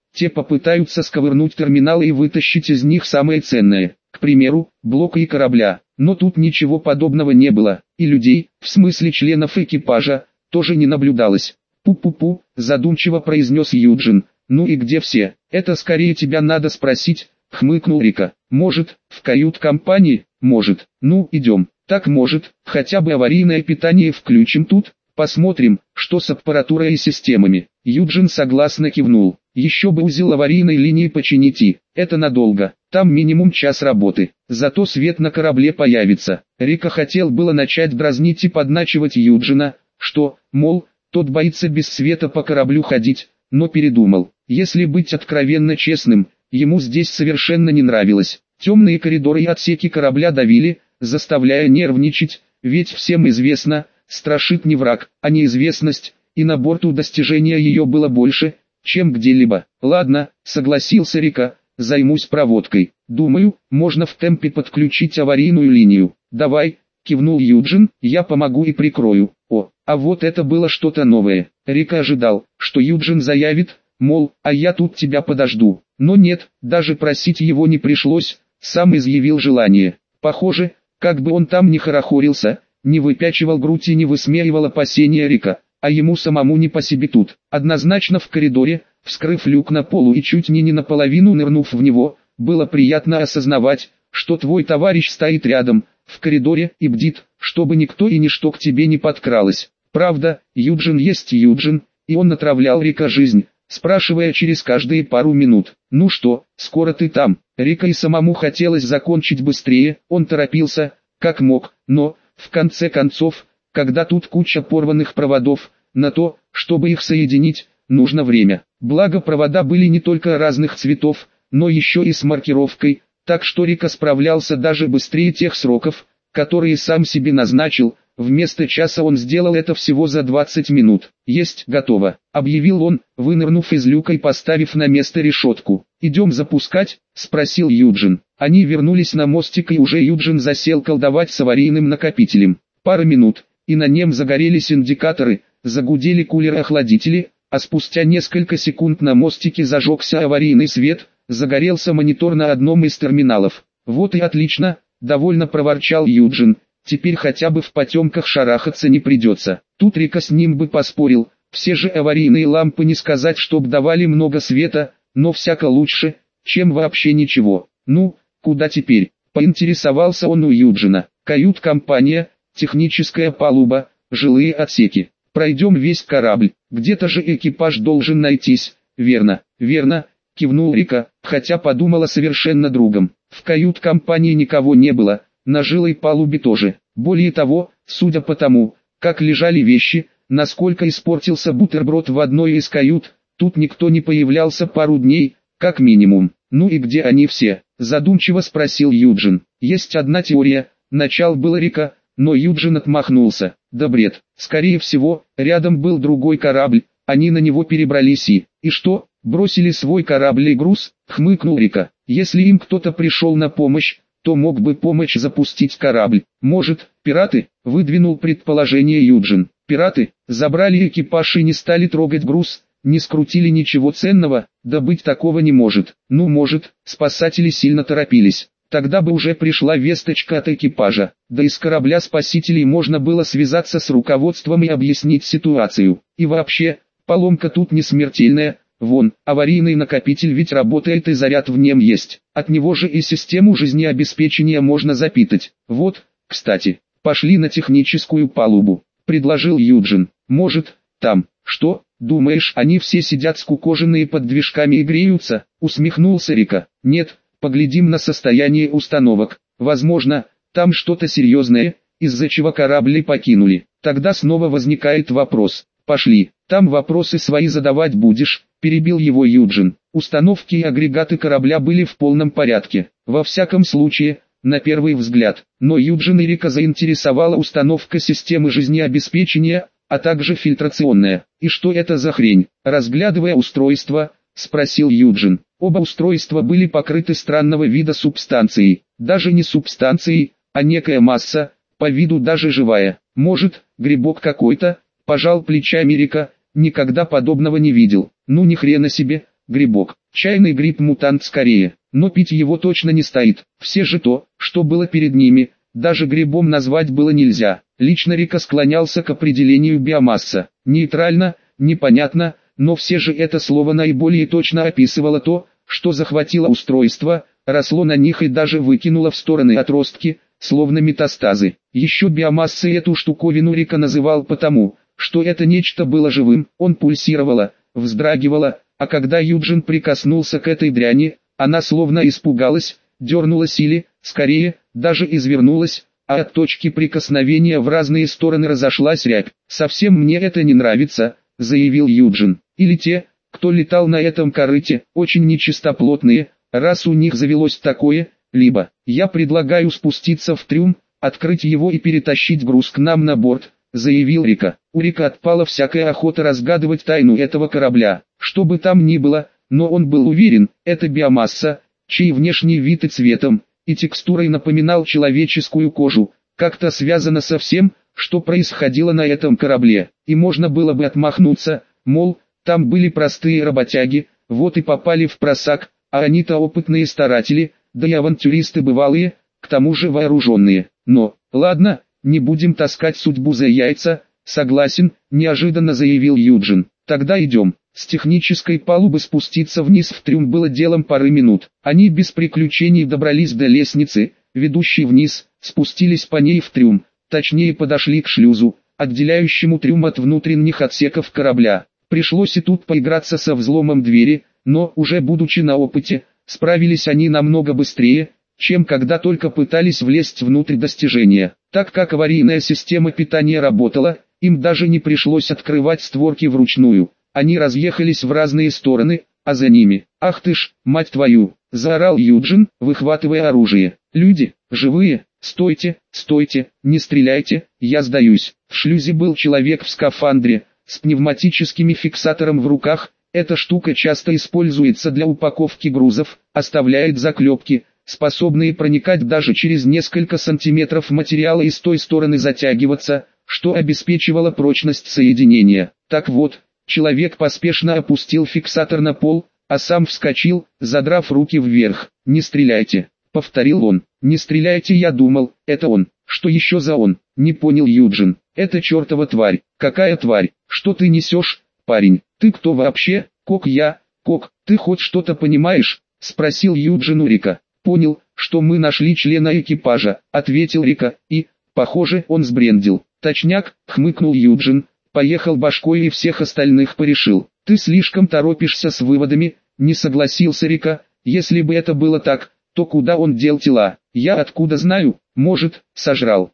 те попытаются сковырнуть терминалы и вытащить из них самое ценное, к примеру, блоки корабля. Но тут ничего подобного не было, и людей, в смысле членов экипажа, тоже не наблюдалось. «Пу-пу-пу», задумчиво произнес Юджин. «Ну и где все? Это скорее тебя надо спросить», хмыкнул Рика. «Может, в кают-компании? Может. Ну, идем». «Так может, хотя бы аварийное питание включим тут, посмотрим, что с аппаратурой и системами». Юджин согласно кивнул. «Еще бы узел аварийной линии починить, это надолго, там минимум час работы, зато свет на корабле появится». Рика хотел было начать дразнить и подначивать Юджина, что, мол, тот боится без света по кораблю ходить, но передумал. Если быть откровенно честным, ему здесь совершенно не нравилось. Темные коридоры и отсеки корабля давили, заставляя нервничать, ведь всем известно, страшит не враг, а неизвестность, и на борту достижения ее было больше, чем где-либо. «Ладно», согласился Рика, «займусь проводкой. Думаю, можно в темпе подключить аварийную линию». «Давай», кивнул Юджин, «я помогу и прикрою». О, а вот это было что-то новое. Рика ожидал, что Юджин заявит, мол, «а я тут тебя подожду». Но нет, даже просить его не пришлось, сам изъявил желание. Похоже, как бы он там ни хорохорился, не выпячивал грудь и не высмеивал опасения Рика, а ему самому не по себе тут. Однозначно в коридоре, вскрыв люк на полу и чуть не наполовину нырнув в него, было приятно осознавать, что твой товарищ стоит рядом, в коридоре и бдит, чтобы никто и ничто к тебе не подкралось. Правда, Юджин есть Юджин, и он отравлял Рика жизнь, спрашивая через каждые пару минут: «Ну что, скоро ты там?» Рика и самому хотелось закончить быстрее, он торопился, как мог, но, в конце концов, когда тут куча порванных проводов, на то, чтобы их соединить, нужно время. Благо провода были не только разных цветов, но еще и с маркировкой, так что Рика справлялся даже быстрее тех сроков, которые сам себе назначил. Вместо часа он сделал это всего за 20 минут. «Есть, готово», — объявил он, вынырнув из люка и поставив на место решетку. «Идем запускать?» — спросил Юджин. Они вернулись на мостик, и уже Юджин засел колдовать с аварийным накопителем. Пара минут, и на нем загорелись индикаторы, загудели кулеры-охладители, а спустя несколько секунд на мостике зажегся аварийный свет, загорелся монитор на одном из терминалов. «Вот и отлично», — довольно проворчал Юджин. «Теперь хотя бы в потемках шарахаться не придется». Тут Рика с ним бы поспорил, все же аварийные лампы не сказать, чтоб давали много света, но всяко лучше, чем вообще ничего. «Ну, куда теперь?» — поинтересовался он у Юджина. «Кают-компания, техническая палуба, жилые отсеки. Пройдем весь корабль, где-то же экипаж должен найтись». «Верно, верно», — кивнул Рика, хотя подумала совершенно другом. В кают-компании никого не было, на жилой палубе тоже. Более того, судя по тому, как лежали вещи, насколько испортился бутерброд в одной из кают, тут никто не появлялся пару дней, как минимум. «Ну и где они все?» — задумчиво спросил Юджин. «Есть одна теория», — начал был Рика, но Юджин отмахнулся. «Да бред, скорее всего, рядом был другой корабль, они на него перебрались и что, бросили свой корабль и груз?» — хмыкнул Рика. «Если им кто-то пришел на помощь, то мог бы помочь запустить корабль. Может, пираты?» — выдвинул предположение Юджин. «Пираты забрали экипаж и не стали трогать груз, не скрутили ничего ценного? Да быть такого не может». «Ну может, спасатели сильно торопились. Тогда бы уже пришла весточка от экипажа. Да из корабля спасителей можно было связаться с руководством и объяснить ситуацию. И вообще, поломка тут не смертельная. Вон, аварийный накопитель ведь работает и заряд в нем есть. От него же и систему жизнеобеспечения можно запитать. Вот, кстати, пошли на техническую палубу», — предложил Юджин. «Может, там, что, думаешь, они все сидят скукоженные под движками и греются?» — усмехнулся Рика. «Нет, поглядим на состояние установок. Возможно, там что-то серьезное, из-за чего корабли покинули. Тогда снова возникает вопрос. Пошли, там вопросы свои задавать будешь», — перебил его Юджин. Установки и агрегаты корабля были в полном порядке, во всяком случае, на первый взгляд. Но Юджин и Рика заинтересовала установка системы жизнеобеспечения, а также фильтрационная. «И что это за хрень?» — разглядывая устройство, спросил Юджин. Оба устройства были покрыты странного вида субстанцией, даже не субстанцией, а некая масса, по виду даже живая. «Может, грибок какой-то?» — пожал плечами Рика, никогда подобного не видел. «Ну ни хрена себе, грибок. Чайный гриб-мутант скорее, но пить его точно не стоит. Все же то, что было перед ними, даже грибом назвать было нельзя. Лично Рика склонялся к определению биомасса. Нейтрально, непонятно, но все же это слово наиболее точно описывало то, что захватило устройство, росло на них и даже выкинуло в стороны отростки, словно метастазы. Еще биомассой эту штуковину Рика называл потому, что это нечто было живым, он пульсировало, вздрагивало, а когда Юджин прикоснулся к этой дряни, она словно испугалась, дернулась или, скорее, даже извернулась, а от точки прикосновения в разные стороны разошлась рябь. «Совсем мне это не нравится», — заявил Юджин. «Или те, кто летал на этом корыте, очень нечистоплотные, раз у них завелось такое, либо я предлагаю спуститься в трюм, открыть его и перетащить груз к нам на борт», — заявил Рика. У Рика отпала всякая охота разгадывать тайну этого корабля, что бы там ни было, но он был уверен, это биомасса, чей внешний вид и цветом, и текстурой напоминал человеческую кожу, как-то связано со всем, что происходило на этом корабле, и можно было бы отмахнуться, мол, там были простые работяги, вот и попали в просак, а они-то опытные старатели, да и авантюристы бывалые, к тому же вооруженные. Но, ладно, не будем таскать судьбу за яйца, согласен, неожиданно заявил Юджин. Тогда идем. С технической палубы спуститься вниз в трюм было делом пары минут. Они без приключений добрались до лестницы, ведущей вниз, спустились по ней в трюм, точнее подошли к шлюзу, отделяющему трюм от внутренних отсеков корабля. Пришлось и тут поиграться со взломом двери, но, уже будучи на опыте, справились они намного быстрее, чем когда только пытались влезть внутрь достижения. Так как аварийная система питания работала, им даже не пришлось открывать створки вручную. Они разъехались в разные стороны, а за ними, «Ах ты ж, мать твою!» – заорал Юджин, выхватывая оружие. «Люди, живые, стойте, стойте, не стреляйте, я сдаюсь». В шлюзе был человек в скафандре, с пневматическим фиксатором в руках. Эта штука часто используется для упаковки грузов, оставляет заклепки, способные проникать даже через несколько сантиметров материала и с той стороны затягиваться, что обеспечивало прочность соединения. Так вот, человек поспешно опустил фиксатор на пол, а сам вскочил, задрав руки вверх. «Не стреляйте», — повторил он. «Не стреляйте, я думал, это он». «Что еще за он?» — не понял Юджин. «Это чертова тварь». «Какая тварь? Что ты несешь, парень? Ты кто вообще?» «Кок я, Кок, ты хоть что-то понимаешь?» — спросил Юджин у Рика. «Понял, что мы нашли члена экипажа», — ответил Рика, и, похоже, он сбрендил. «Точняк», — хмыкнул Юджин, поехал башкой и всех остальных порешил. «Ты слишком торопишься с выводами», — не согласился Рика. «Если бы это было так, то куда он дел тела? Я откуда знаю? Может, сожрал.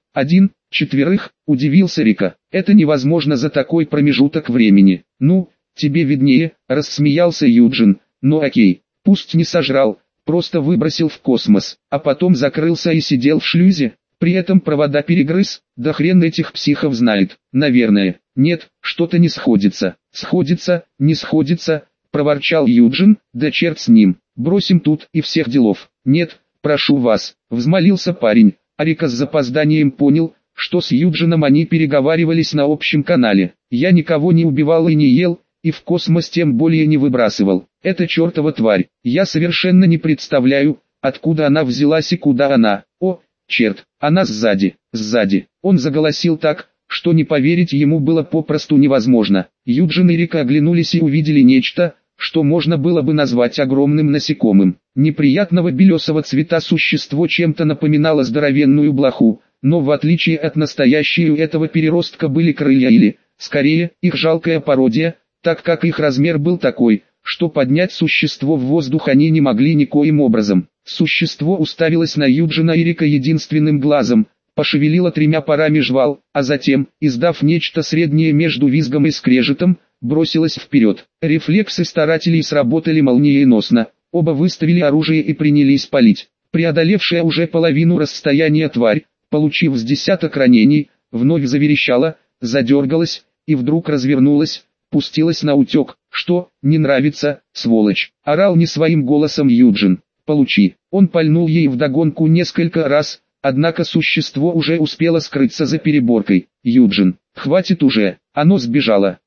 4, удивился Рика. «Это невозможно за такой промежуток времени». «Ну, тебе виднее», — рассмеялся Юджин. «Ну окей, пусть не сожрал, просто выбросил в космос, а потом закрылся и сидел в шлюзе. При этом провода перегрыз, да хрен этих психов знает, наверное». «Нет, что-то не сходится». «Сходится, не сходится», — проворчал Юджин. «Да черт с ним, бросим тут и всех делов». «Нет, прошу вас», — взмолился парень. А Рика с запозданием понял, что с Юджином они переговаривались на общем канале. «Я никого не убивал и не ел, и в космос тем более не выбрасывал. Это чертова тварь. Я совершенно не представляю, откуда она взялась и куда она. О, черт, она сзади, сзади». Он заголосил так, что не поверить ему было попросту невозможно. Юджин и Рика оглянулись и увидели нечто, что можно было бы назвать огромным насекомым. Неприятного белесого цвета существо чем-то напоминало здоровенную блоху, но в отличие от настоящей у этого переростка были крылья или, скорее, их жалкая пародия, так как их размер был такой, что поднять существо в воздух они не могли никоим образом. Существо уставилось на Юджина и Рика единственным глазом, пошевелило 3 парами жвал, а затем, издав нечто среднее между визгом и скрежетом, бросилась вперед. Рефлексы старателей сработали молниеносно, оба выставили оружие и принялись палить. Преодолевшая уже половину расстояния тварь, получив с десяток ранений, вновь заверещала, задергалась, и вдруг развернулась, пустилась на утек. «Что, не нравится, сволочь?» — орал не своим голосом Юджин. «Получи!» Он пальнул ей вдогонку несколько раз, однако существо уже успело скрыться за переборкой. «Юджин, хватит уже!» Оно сбежало.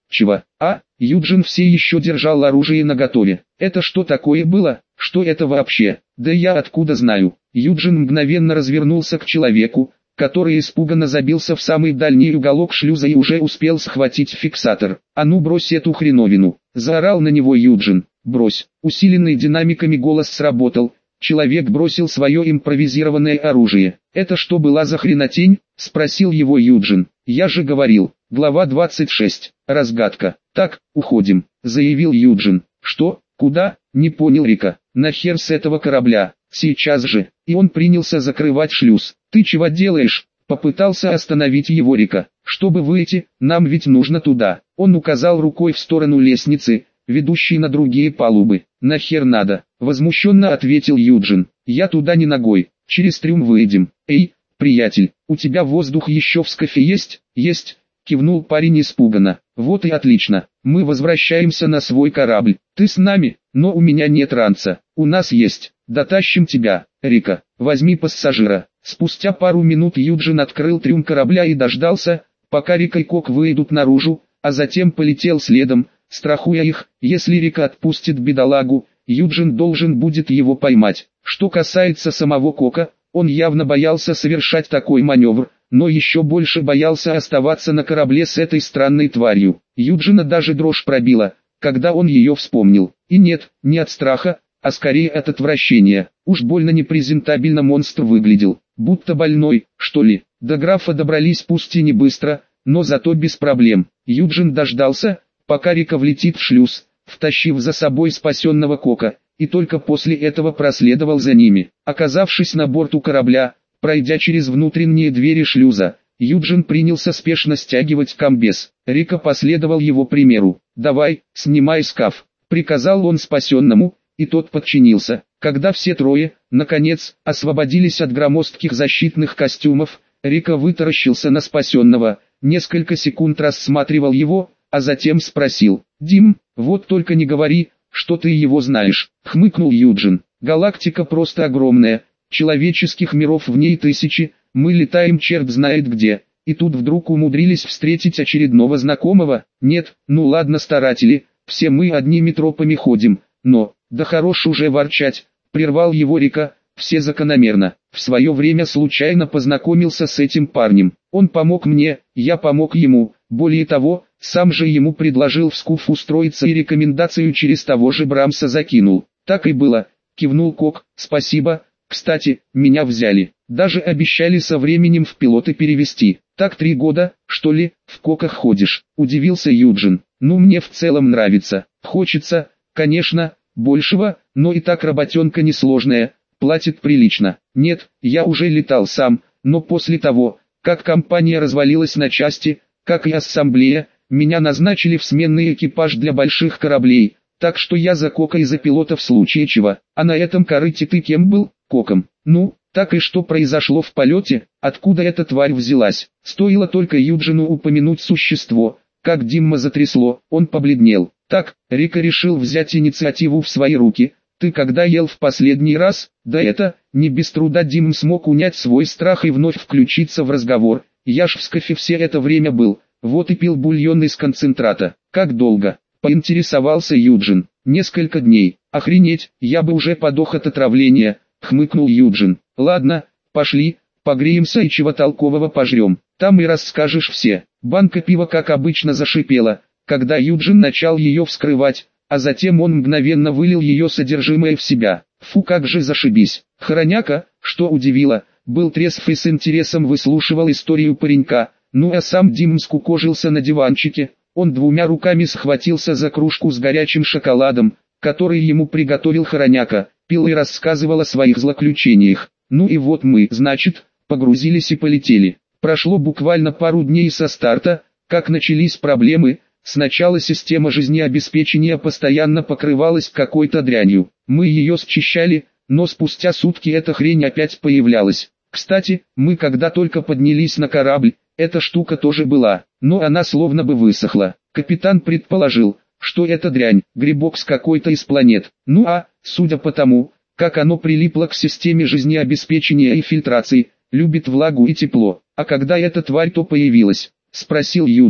Чего? А? Юджин все еще держал оружие наготове. Это что такое было? Что это вообще? Да я откуда знаю? Юджин мгновенно развернулся к человеку, который испуганно забился в самый дальний уголок шлюза и уже успел схватить фиксатор. «А ну брось эту хреновину!» – заорал на него Юджин. «Брось!» Усиленный динамиками голос сработал. Человек бросил свое импровизированное оружие. «Это что была за хренотень?» – спросил его Юджин. «Я же говорил». Глава 26. Разгадка. «Так, уходим», – заявил Юджин. «Что? Куда?» – не понял Рика. «Нахер с этого корабля? Сейчас же!» И он принялся закрывать шлюз. «Ты чего делаешь?» – попытался остановить его Рика. «Чтобы выйти, нам ведь нужно туда». Он указал рукой в сторону лестницы, ведущей на другие палубы. «Нахер надо?» – возмущенно ответил Юджин. «Я туда не ногой, через трюм выйдем». «Эй, приятель, у тебя воздух еще в скафе есть?» «Есть», – кивнул парень испуганно. «Вот и отлично, мы возвращаемся на свой корабль. Ты с нами? Но у меня нет ранца. У нас есть. Дотащим тебя, Рика. Возьми пассажира». Спустя пару минут Юджин открыл трюм корабля и дождался, пока Рика и Кок выйдут наружу, а затем полетел следом, страхуя их. Если Рика отпустит бедолагу, Юджин должен будет его поймать. Что касается самого Кока, он явно боялся совершать такой маневр, но еще больше боялся оставаться на корабле с этой странной тварью. Юджина даже дрожь пробила, когда он ее вспомнил. И нет, не от страха, а скорее от отвращения. Уж больно непрезентабельно монстр выглядел, будто больной, что ли. До графа добрались пусть и не быстро, но зато без проблем. Юджин дождался, пока Рика влетит в шлюз, втащив за собой спасенного Кока, и только после этого проследовал за ними. Оказавшись на борту корабля, пройдя через внутренние двери шлюза, Юджин принялся спешно стягивать комбез. Рика последовал его примеру. «Давай, снимай скаф», — приказал он спасенному, и тот подчинился. Когда все трое, наконец, освободились от громоздких защитных костюмов, Рика вытаращился на спасенного, несколько секунд рассматривал его, а затем спросил: «Дим, вот только не говори, что ты его знаешь», — хмыкнул Юджин. «Галактика просто огромная, человеческих миров в ней тысячи, мы летаем черт знает где, и тут вдруг умудрились встретить очередного знакомого. Нет, ну ладно старатели, все мы одними тропами ходим, но...» «Да хорош уже ворчать», — прервал его Рика, — «все закономерно. В свое время случайно познакомился с этим парнем. Он помог мне, я помог ему, более того, сам же ему предложил в СКУФ устроиться и рекомендацию через того же Брамса закинул». «Так и было», — кивнул Кок. «Спасибо, кстати, меня взяли. Даже обещали со временем в пилоты перевести». «Так 3 года, что ли, в Коках ходишь?» — удивился Юджин. «Ну мне в целом нравится. Хочется, конечно, большего, но и так работенка несложная, платит прилично. Нет, я уже летал сам, но после того, как компания развалилась на части, как и ассамблея, меня назначили в сменный экипаж для больших кораблей, так что я за Кока и за пилота в случае чего. А на этом корыте ты кем был? Коком. Ну, так и что произошло в полете, откуда эта тварь взялась?» Стоило только Юджину упомянуть существо, как Димма затрясло, он побледнел. «Так, Рика решил взять инициативу в свои руки. Ты когда ел в последний раз?» «Да это...» Не без труда Дим смог унять свой страх и вновь включиться в разговор. «Я ж в скафе все это время был, вот и пил бульон из концентрата». «Как долго?» — поинтересовался Юджин. «Несколько дней». «Охренеть, я бы уже подох от отравления», — хмыкнул Юджин. «Ладно, пошли, погреемся и чего толкового пожрем. Там и расскажешь все». Банка пива как обычно зашипела, когда Юджин начал ее вскрывать, а затем он мгновенно вылил ее содержимое в себя. Фу, как же зашибись. Хороняка, что удивило, был трезв и с интересом выслушивал историю паренька, ну а сам Дим скукожился на диванчике. Он 2 руками схватился за кружку с горячим шоколадом, который ему приготовил Хороняка, пил и рассказывал о своих злоключениях. Ну и вот мы, значит, погрузились и полетели. Прошло буквально пару дней со старта, как начались проблемы. Сначала система жизнеобеспечения постоянно покрывалась какой-то дрянью. Мы ее счищали, но спустя сутки эта хрень опять появлялась. Кстати, мы когда только поднялись на корабль, эта штука тоже была, но она словно бы высохла. Капитан предположил, что это дрянь, грибок с какой-то из планет. Ну а, судя по тому, как оно прилипло к системе жизнеобеспечения и фильтрации, любит влагу и тепло. «А когда эта тварь то появилась?» — спросил Юджин.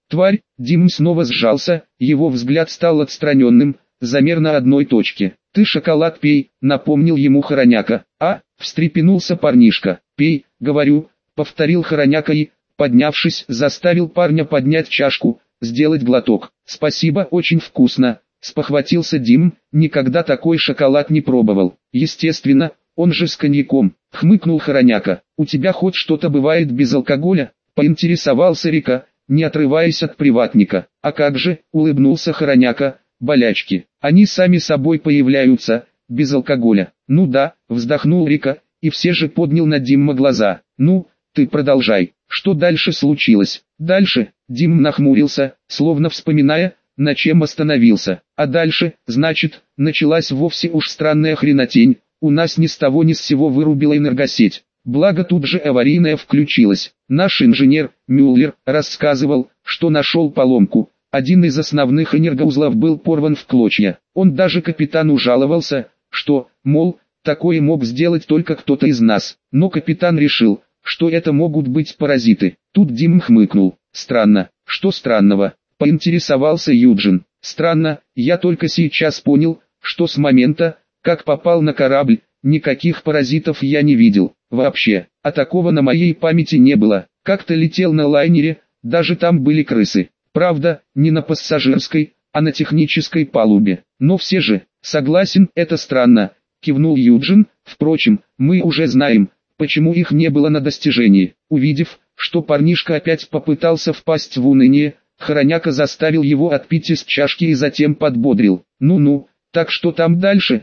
Тварь, Дим снова сжался, его взгляд стал отстраненным, замер на одной точке. «Ты шоколад пей», — напомнил ему Хороняка. «А?» — встрепенулся парнишка. «Пей, говорю», — повторил Хороняка и, поднявшись, заставил парня поднять чашку, сделать глоток. «Спасибо, очень вкусно», — спохватился Дим, никогда такой шоколад не пробовал. «Естественно, он же с коньяком», — хмыкнул Хороняка. «У тебя хоть что-то бывает без алкоголя?» — поинтересовался Рика, не отрываясь от приватника. «А как же?» — улыбнулся Хороняка. «Болячки. Они сами собой появляются, без алкоголя». «Ну да», — вздохнул Рика, и все же поднял на Димма глаза. «Ну, ты продолжай. Что дальше случилось?» «Дальше?» — Дим нахмурился, словно вспоминая, на чем остановился. «А дальше, значит, началась вовсе уж странная хренотень. У нас ни с того ни с сего вырубила энергосеть. Благо тут же аварийная включилась. Наш инженер, Мюллер, рассказывал, что нашел поломку. Один из основных энергоузлов был порван в клочья. Он даже капитану жаловался, что, мол, такое мог сделать только кто-то из нас. Но капитан решил, что это могут быть паразиты. Тут Дим хмыкнул. «Странно». «Что странного?» — поинтересовался Юджин. «Странно, я только сейчас понял, что с момента, как попал на корабль, никаких паразитов я не видел. Вообще, а такого на моей памяти не было. Как-то летел на лайнере, даже там были крысы. Правда, не на пассажирской, а на технической палубе. Но все же, согласен, это странно», — кивнул Юджин. «Впрочем, мы уже знаем, почему их не было на достижении». Увидев, что парнишка опять попытался впасть в уныние, Хороняка заставил его отпить из чашки и затем подбодрил. «Ну-ну, так что там дальше?»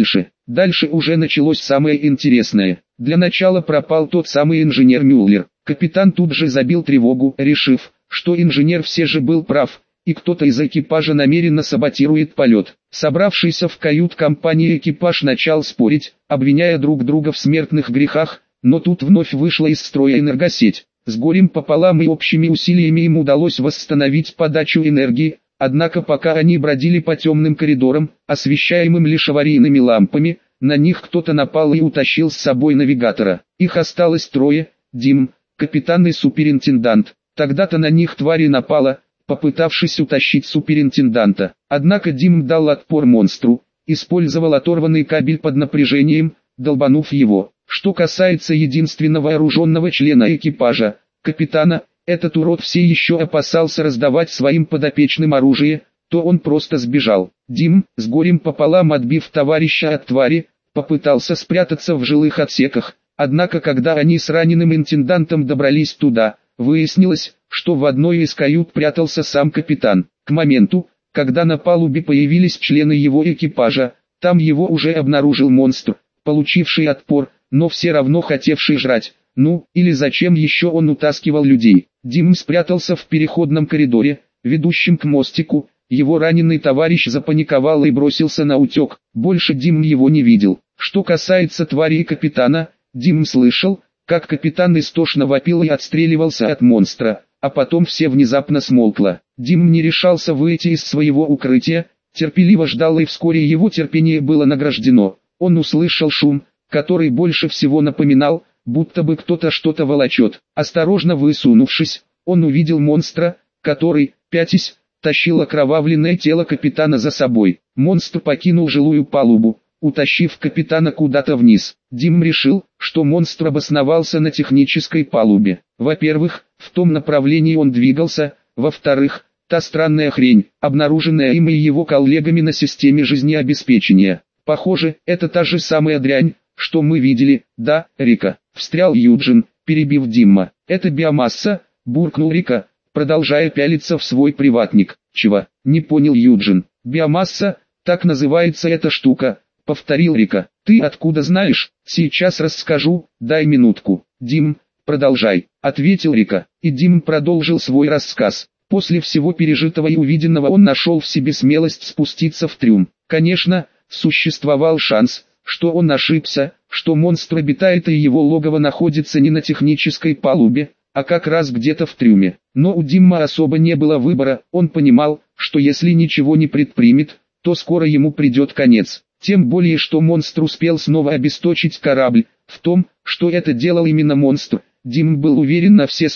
Дальше уже началось самое интересное. Для начала пропал тот самый инженер Мюллер. Капитан тут же забил тревогу, решив, что инженер все же был прав, и кто-то из экипажа намеренно саботирует полет. Собравшийся в кают-компании экипаж начал спорить, обвиняя друг друга в смертных грехах, но тут вновь вышла из строя энергосеть. С горем пополам и общими усилиями им удалось восстановить подачу энергии, однако пока они бродили по темным коридорам, освещаемым лишь аварийными лампами, на них кто-то напал и утащил с собой навигатора. Их осталось трое: Дим, капитан и суперинтендант. Тогда-то на них твари напала, попытавшись утащить суперинтенданта. Однако Дим дал отпор монстру, использовал оторванный кабель под напряжением, долбанув его. Что касается единственного вооруженного члена экипажа, капитана, этот урод все еще опасался раздавать своим подопечным оружие, то он просто сбежал. Дим, с горем пополам отбив товарища от твари, попытался спрятаться в жилых отсеках, однако когда они с раненым интендантом добрались туда, выяснилось, что в одной из кают прятался сам капитан. К моменту, когда на палубе появились члены его экипажа, там его уже обнаружил монстр, получивший отпор, но все равно хотевший жрать. Ну, или зачем еще он утаскивал людей? Дим спрятался в переходном коридоре, ведущем к мостику. Его раненый товарищ запаниковал и бросился на утек. Больше Дим его не видел. Что касается твари и капитана, Дим слышал, как капитан истошно вопил и отстреливался от монстра, а потом все внезапно смолкло. Дим не решался выйти из своего укрытия, терпеливо ждал, и вскоре его терпение было награждено. Он услышал шум, который больше всего напоминал, будто бы кто-то что-то волочет. Осторожно высунувшись, он увидел монстра, который, пятясь, тащил окровавленное тело капитана за собой. Монстр покинул жилую палубу, утащив капитана куда-то вниз. Дим решил, что монстр обосновался на технической палубе. Во-первых, в том направлении он двигался, во-вторых, та странная хрень, обнаруженная им и его коллегами на системе жизнеобеспечения. Похоже, это та же самая дрянь, что мы видели. «Да, Рика», — встрял Юджин, перебив Димма. «Это биомасса», — буркнул Рика, продолжая пялиться в свой приватник. «Чего?» — не понял Юджин. «Биомасса, так называется эта штука», — повторил Рика. «Ты откуда знаешь?» «Сейчас расскажу, дай минутку». «Дим, продолжай», — ответил Рика. И Дим продолжил свой рассказ. После всего пережитого и увиденного он нашел в себе смелость спуститься в трюм. Конечно, существовал шанс, что он ошибся, что монстр обитает и его логово находится не на технической палубе, а как раз где-то в трюме. Но у Димма особо не было выбора, он понимал, что если ничего не предпримет, то скоро ему придет конец. Тем более, что монстр успел снова обесточить корабль. В том, что это делал именно монстр, Дим был уверен на все 100.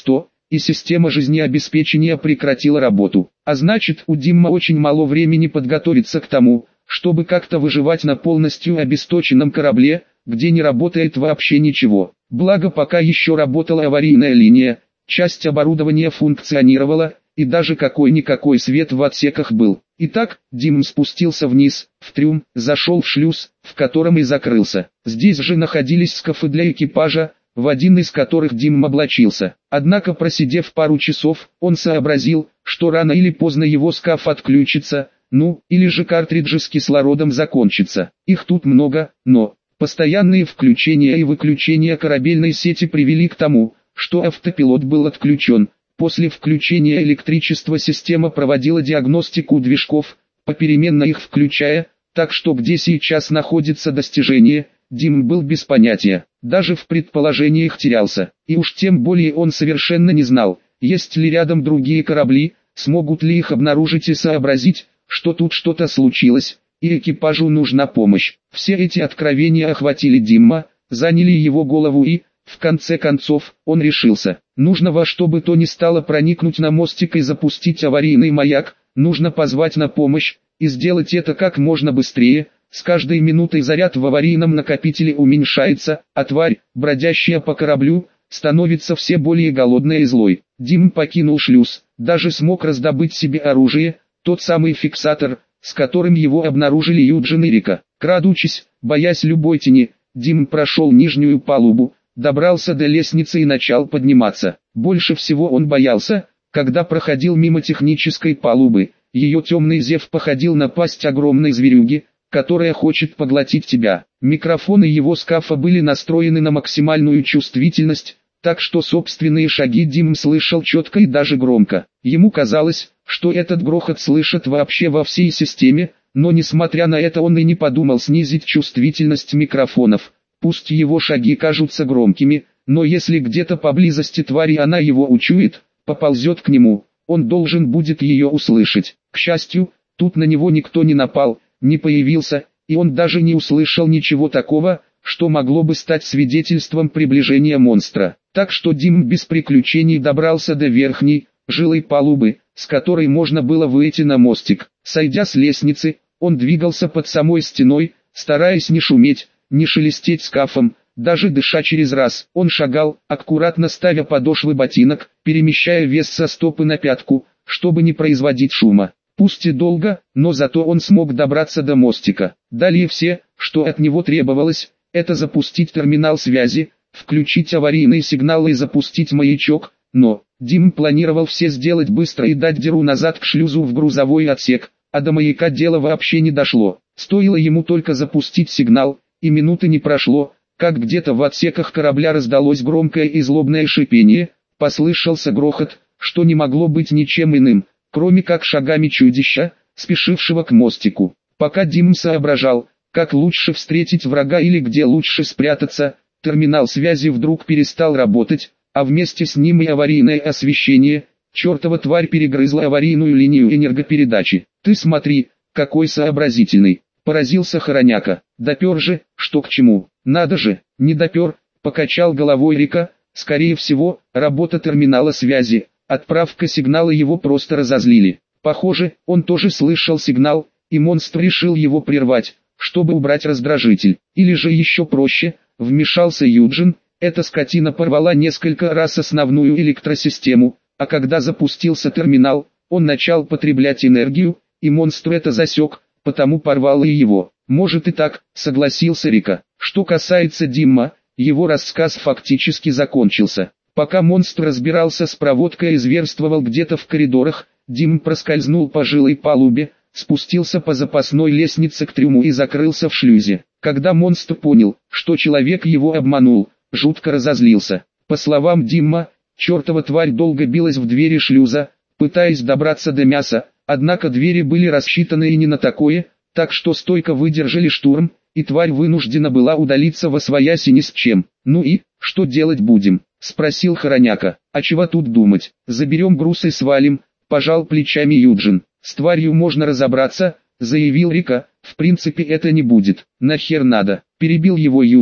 и система жизнеобеспечения прекратила работу. А значит, у Димма очень мало времени подготовиться к тому, чтобы как-то выживать на полностью обесточенном корабле, где не работает вообще ничего. Благо пока еще работала аварийная линия, часть оборудования функционировала, и даже какой-никакой свет в отсеках был. Итак, Дим спустился вниз, в трюм, зашел в шлюз, в котором и закрылся. Здесь же находились скафы для экипажа, в один из которых Дим облачился. Однако просидев пару часов, он сообразил, что рано или поздно его скаф отключится, или же картриджи с кислородом закончатся. Их тут много, но постоянные включения и выключения корабельной сети привели к тому, что автопилот был отключен. После включения электричества система проводила диагностику движков, попеременно их включая, так что где сейчас находится достижение, Дим был без понятия, даже в предположениях терялся, и уж тем более он совершенно не знал, есть ли рядом другие корабли, смогут ли их обнаружить и сообразить, что тут что-то случилось, и экипажу нужна помощь. Все эти откровения охватили Димма, заняли его голову и, в конце концов, он решился. Нужно во что бы то ни стало проникнуть на мостик и запустить аварийный маяк, нужно позвать на помощь, и сделать это как можно быстрее. С каждой минутой заряд в аварийном накопителе уменьшается, а тварь, бродящая по кораблю, становится все более голодной и злой. Дим покинул шлюз, даже смог раздобыть себе оружие, тот самый фиксатор, с которым его обнаружили Юджин и Рика. Крадучись, боясь любой тени, Дим прошел нижнюю палубу, добрался до лестницы и начал подниматься. Больше всего он боялся, когда проходил мимо технической палубы. Ее темный зев походил на пасть огромной зверюги, которая хочет поглотить тебя. Микрофоны его скафа были настроены на максимальную чувствительность, так что собственные шаги Дим слышал четко и даже громко. Ему казалось, что этот грохот слышат вообще во всей системе, но несмотря на это он и не подумал снизить чувствительность микрофонов. Пусть его шаги кажутся громкими, но если где-то поблизости твари она его учует, поползет к нему, он должен будет ее услышать. К счастью, тут на него никто не напал, не появился, и он даже не услышал ничего такого, что могло бы стать свидетельством приближения монстра. Так что Дим без приключений добрался до верхней, жилой палубы, с которой можно было выйти на мостик. Сойдя с лестницы, он двигался под самой стеной, стараясь не шуметь, не шелестеть скафом, даже дыша через раз. Он шагал, аккуратно ставя подошвы ботинок, перемещая вес со стопы на пятку, чтобы не производить шума. Пусть и долго, но зато он смог добраться до мостика. Далее все, что от него требовалось, это запустить терминал связи, включить аварийный сигнал и запустить маячок, но Дим планировал все сделать быстро и дать дёру назад к шлюзу в грузовой отсек, а до маяка дело вообще не дошло. Стоило ему только запустить сигнал, и минуты не прошло, как где-то в отсеках корабля раздалось громкое и злобное шипение, послышался грохот, что не могло быть ничем иным, кроме как шагами чудища, спешившего к мостику. Пока Дим соображал, как лучше встретить врага или где лучше спрятаться, терминал связи вдруг перестал работать, а вместе с ним и аварийное освещение. Чертова тварь перегрызла аварийную линию энергопередачи. «Ты смотри, какой сообразительный!» — поразился Хороняка. «Допер же, что к чему?» «Надо же, не допер!» — покачал головой Рика. «Скорее всего, работа терминала связи, отправка сигнала его просто разозлили. Похоже, он тоже слышал сигнал, и монстр решил его прервать, чтобы убрать раздражитель. Или же еще проще, вмешался Юджин, эта скотина порвала несколько раз основную электросистему, а когда запустился терминал, он начал потреблять энергию, и монстр это засек, потому порвало и его». «Может и так», — согласился Рика. Что касается Димма, его рассказ фактически закончился. Пока монстр разбирался с проводкой и зверствовал где-то в коридорах, Дим проскользнул по жилой палубе, спустился по запасной лестнице к трюму и закрылся в шлюзе. Когда монстр понял, что человек его обманул, жутко разозлился. По словам Димма, чертова тварь долго билась в двери шлюза, пытаясь добраться до мяса, однако двери были рассчитаны и не на такое, так что стойко выдержали штурм, и тварь вынуждена была удалиться восвояси ни с чем. «Ну и, что делать будем?» — спросил Хороняка. «А чего тут думать? Заберем груз и свалим», — пожал плечами Юджин. «С тварью можно разобраться», — заявил Рика. «В принципе это не будет». «Нахер надо?» — перебил его Юджин.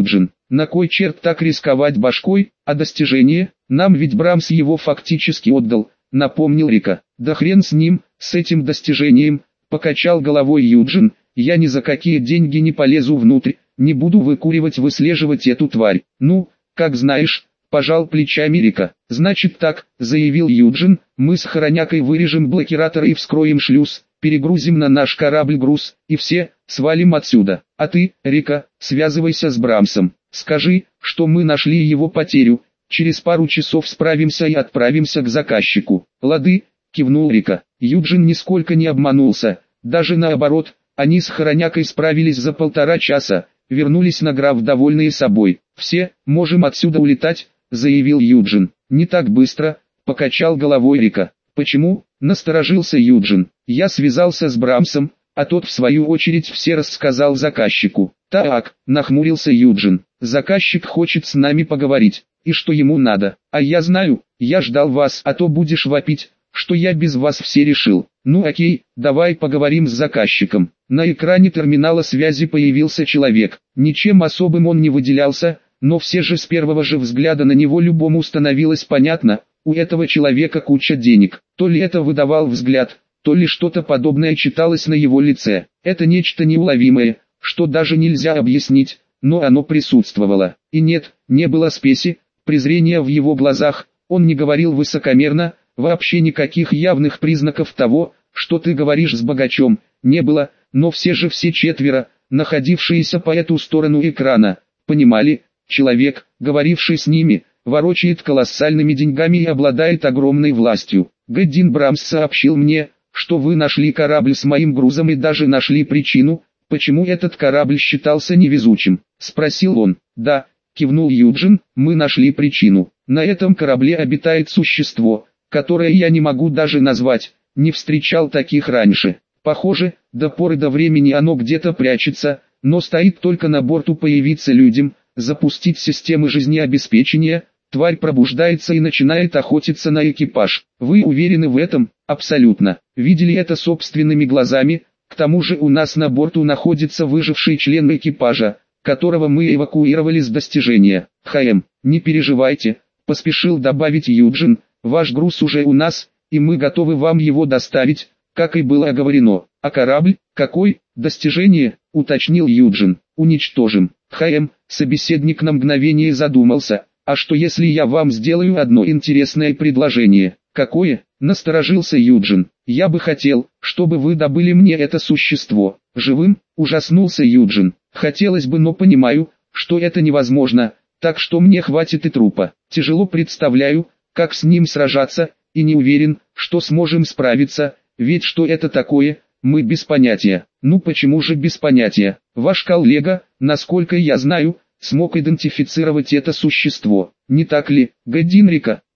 На кой черт так рисковать башкой, а достижение? Нам ведь Брамс его фактически отдал, напомнил Рика. Да хрен с ним, с этим достижением, покачал головой Юджин, я ни за какие деньги не полезу внутрь, не буду выслеживать эту тварь. Ну, как знаешь, пожал плечами Рика. Значит так, заявил Юджин, мы с Хоронякой вырежем блокираторы и вскроем шлюз, перегрузим на наш корабль груз, и все, свалим отсюда. А ты, Рика, связывайся с Брамсом, скажи, что мы нашли его потерю, через пару часов справимся и отправимся к заказчику. Лады, кивнул Рика. Юджин нисколько не обманулся, даже наоборот, они с Хоронякой справились за 1,5 часа, вернулись на Граф довольные собой. Все, можем отсюда улетать, заявил Юджин. Не так быстро, покачал головой Рика. Почему? Насторожился Юджин. Я связался с Брамсом, а тот в свою очередь все рассказал заказчику. Так, нахмурился Юджин. Заказчик хочет с нами поговорить. И что ему надо? А я знаю, я ждал вас, а то будешь вопить, что я без вас все решил. Ну окей, давай поговорим с заказчиком. На экране терминала связи появился человек. Ничем особым он не выделялся, но все же с первого же взгляда на него любому становилось понятно, у этого человека куча денег. То ли это выдавал взгляд, то ли что-то подобное читалось на его лице. Это нечто неуловимое, что даже нельзя объяснить, но оно присутствовало. И нет, не было спеси, презрения в его глазах, он не говорил высокомерно, вообще никаких явных признаков того, что ты говоришь с богачом, не было, но все четверо, находившиеся по эту сторону экрана, понимали, человек, говоривший с ними, ворочает колоссальными деньгами и обладает огромной властью. Гэддин Брамс сообщил мне, что вы нашли корабль с моим грузом и даже нашли причину, почему этот корабль считался невезучим. Спросил он. Да, кивнул Юджин, мы нашли причину. На этом корабле обитает существо, которое я не могу даже назвать, не встречал таких раньше. Похоже, до поры до времени оно где-то прячется, но стоит только на борту появиться людям, запустить системы жизнеобеспечения, тварь пробуждается и начинает охотиться на экипаж. Вы уверены в этом? Абсолютно. Видели это собственными глазами, к тому же у нас на борту находится выживший член экипажа, которого мы эвакуировали с достижения. Не переживайте, поспешил добавить Юджин, ваш груз уже у нас, и мы готовы вам его доставить, как и было оговорено. А корабль, какой? Достижение, уточнил Юджин. Уничтожим. Собеседник на мгновение задумался. А что если я вам сделаю одно интересное предложение? Какое? Насторожился Юджин. Я бы хотел, чтобы вы добыли мне это существо. Живым? Ужаснулся Юджин. Хотелось бы, но понимаю, что это невозможно, так что мне хватит и трупа. Тяжело представляю, как с ним сражаться, и не уверен, что сможем справиться, ведь что это такое, мы без понятия. Ну почему же без понятия? Ваш коллега, насколько я знаю, смог идентифицировать это существо. Не так ли, Гэддин Рика?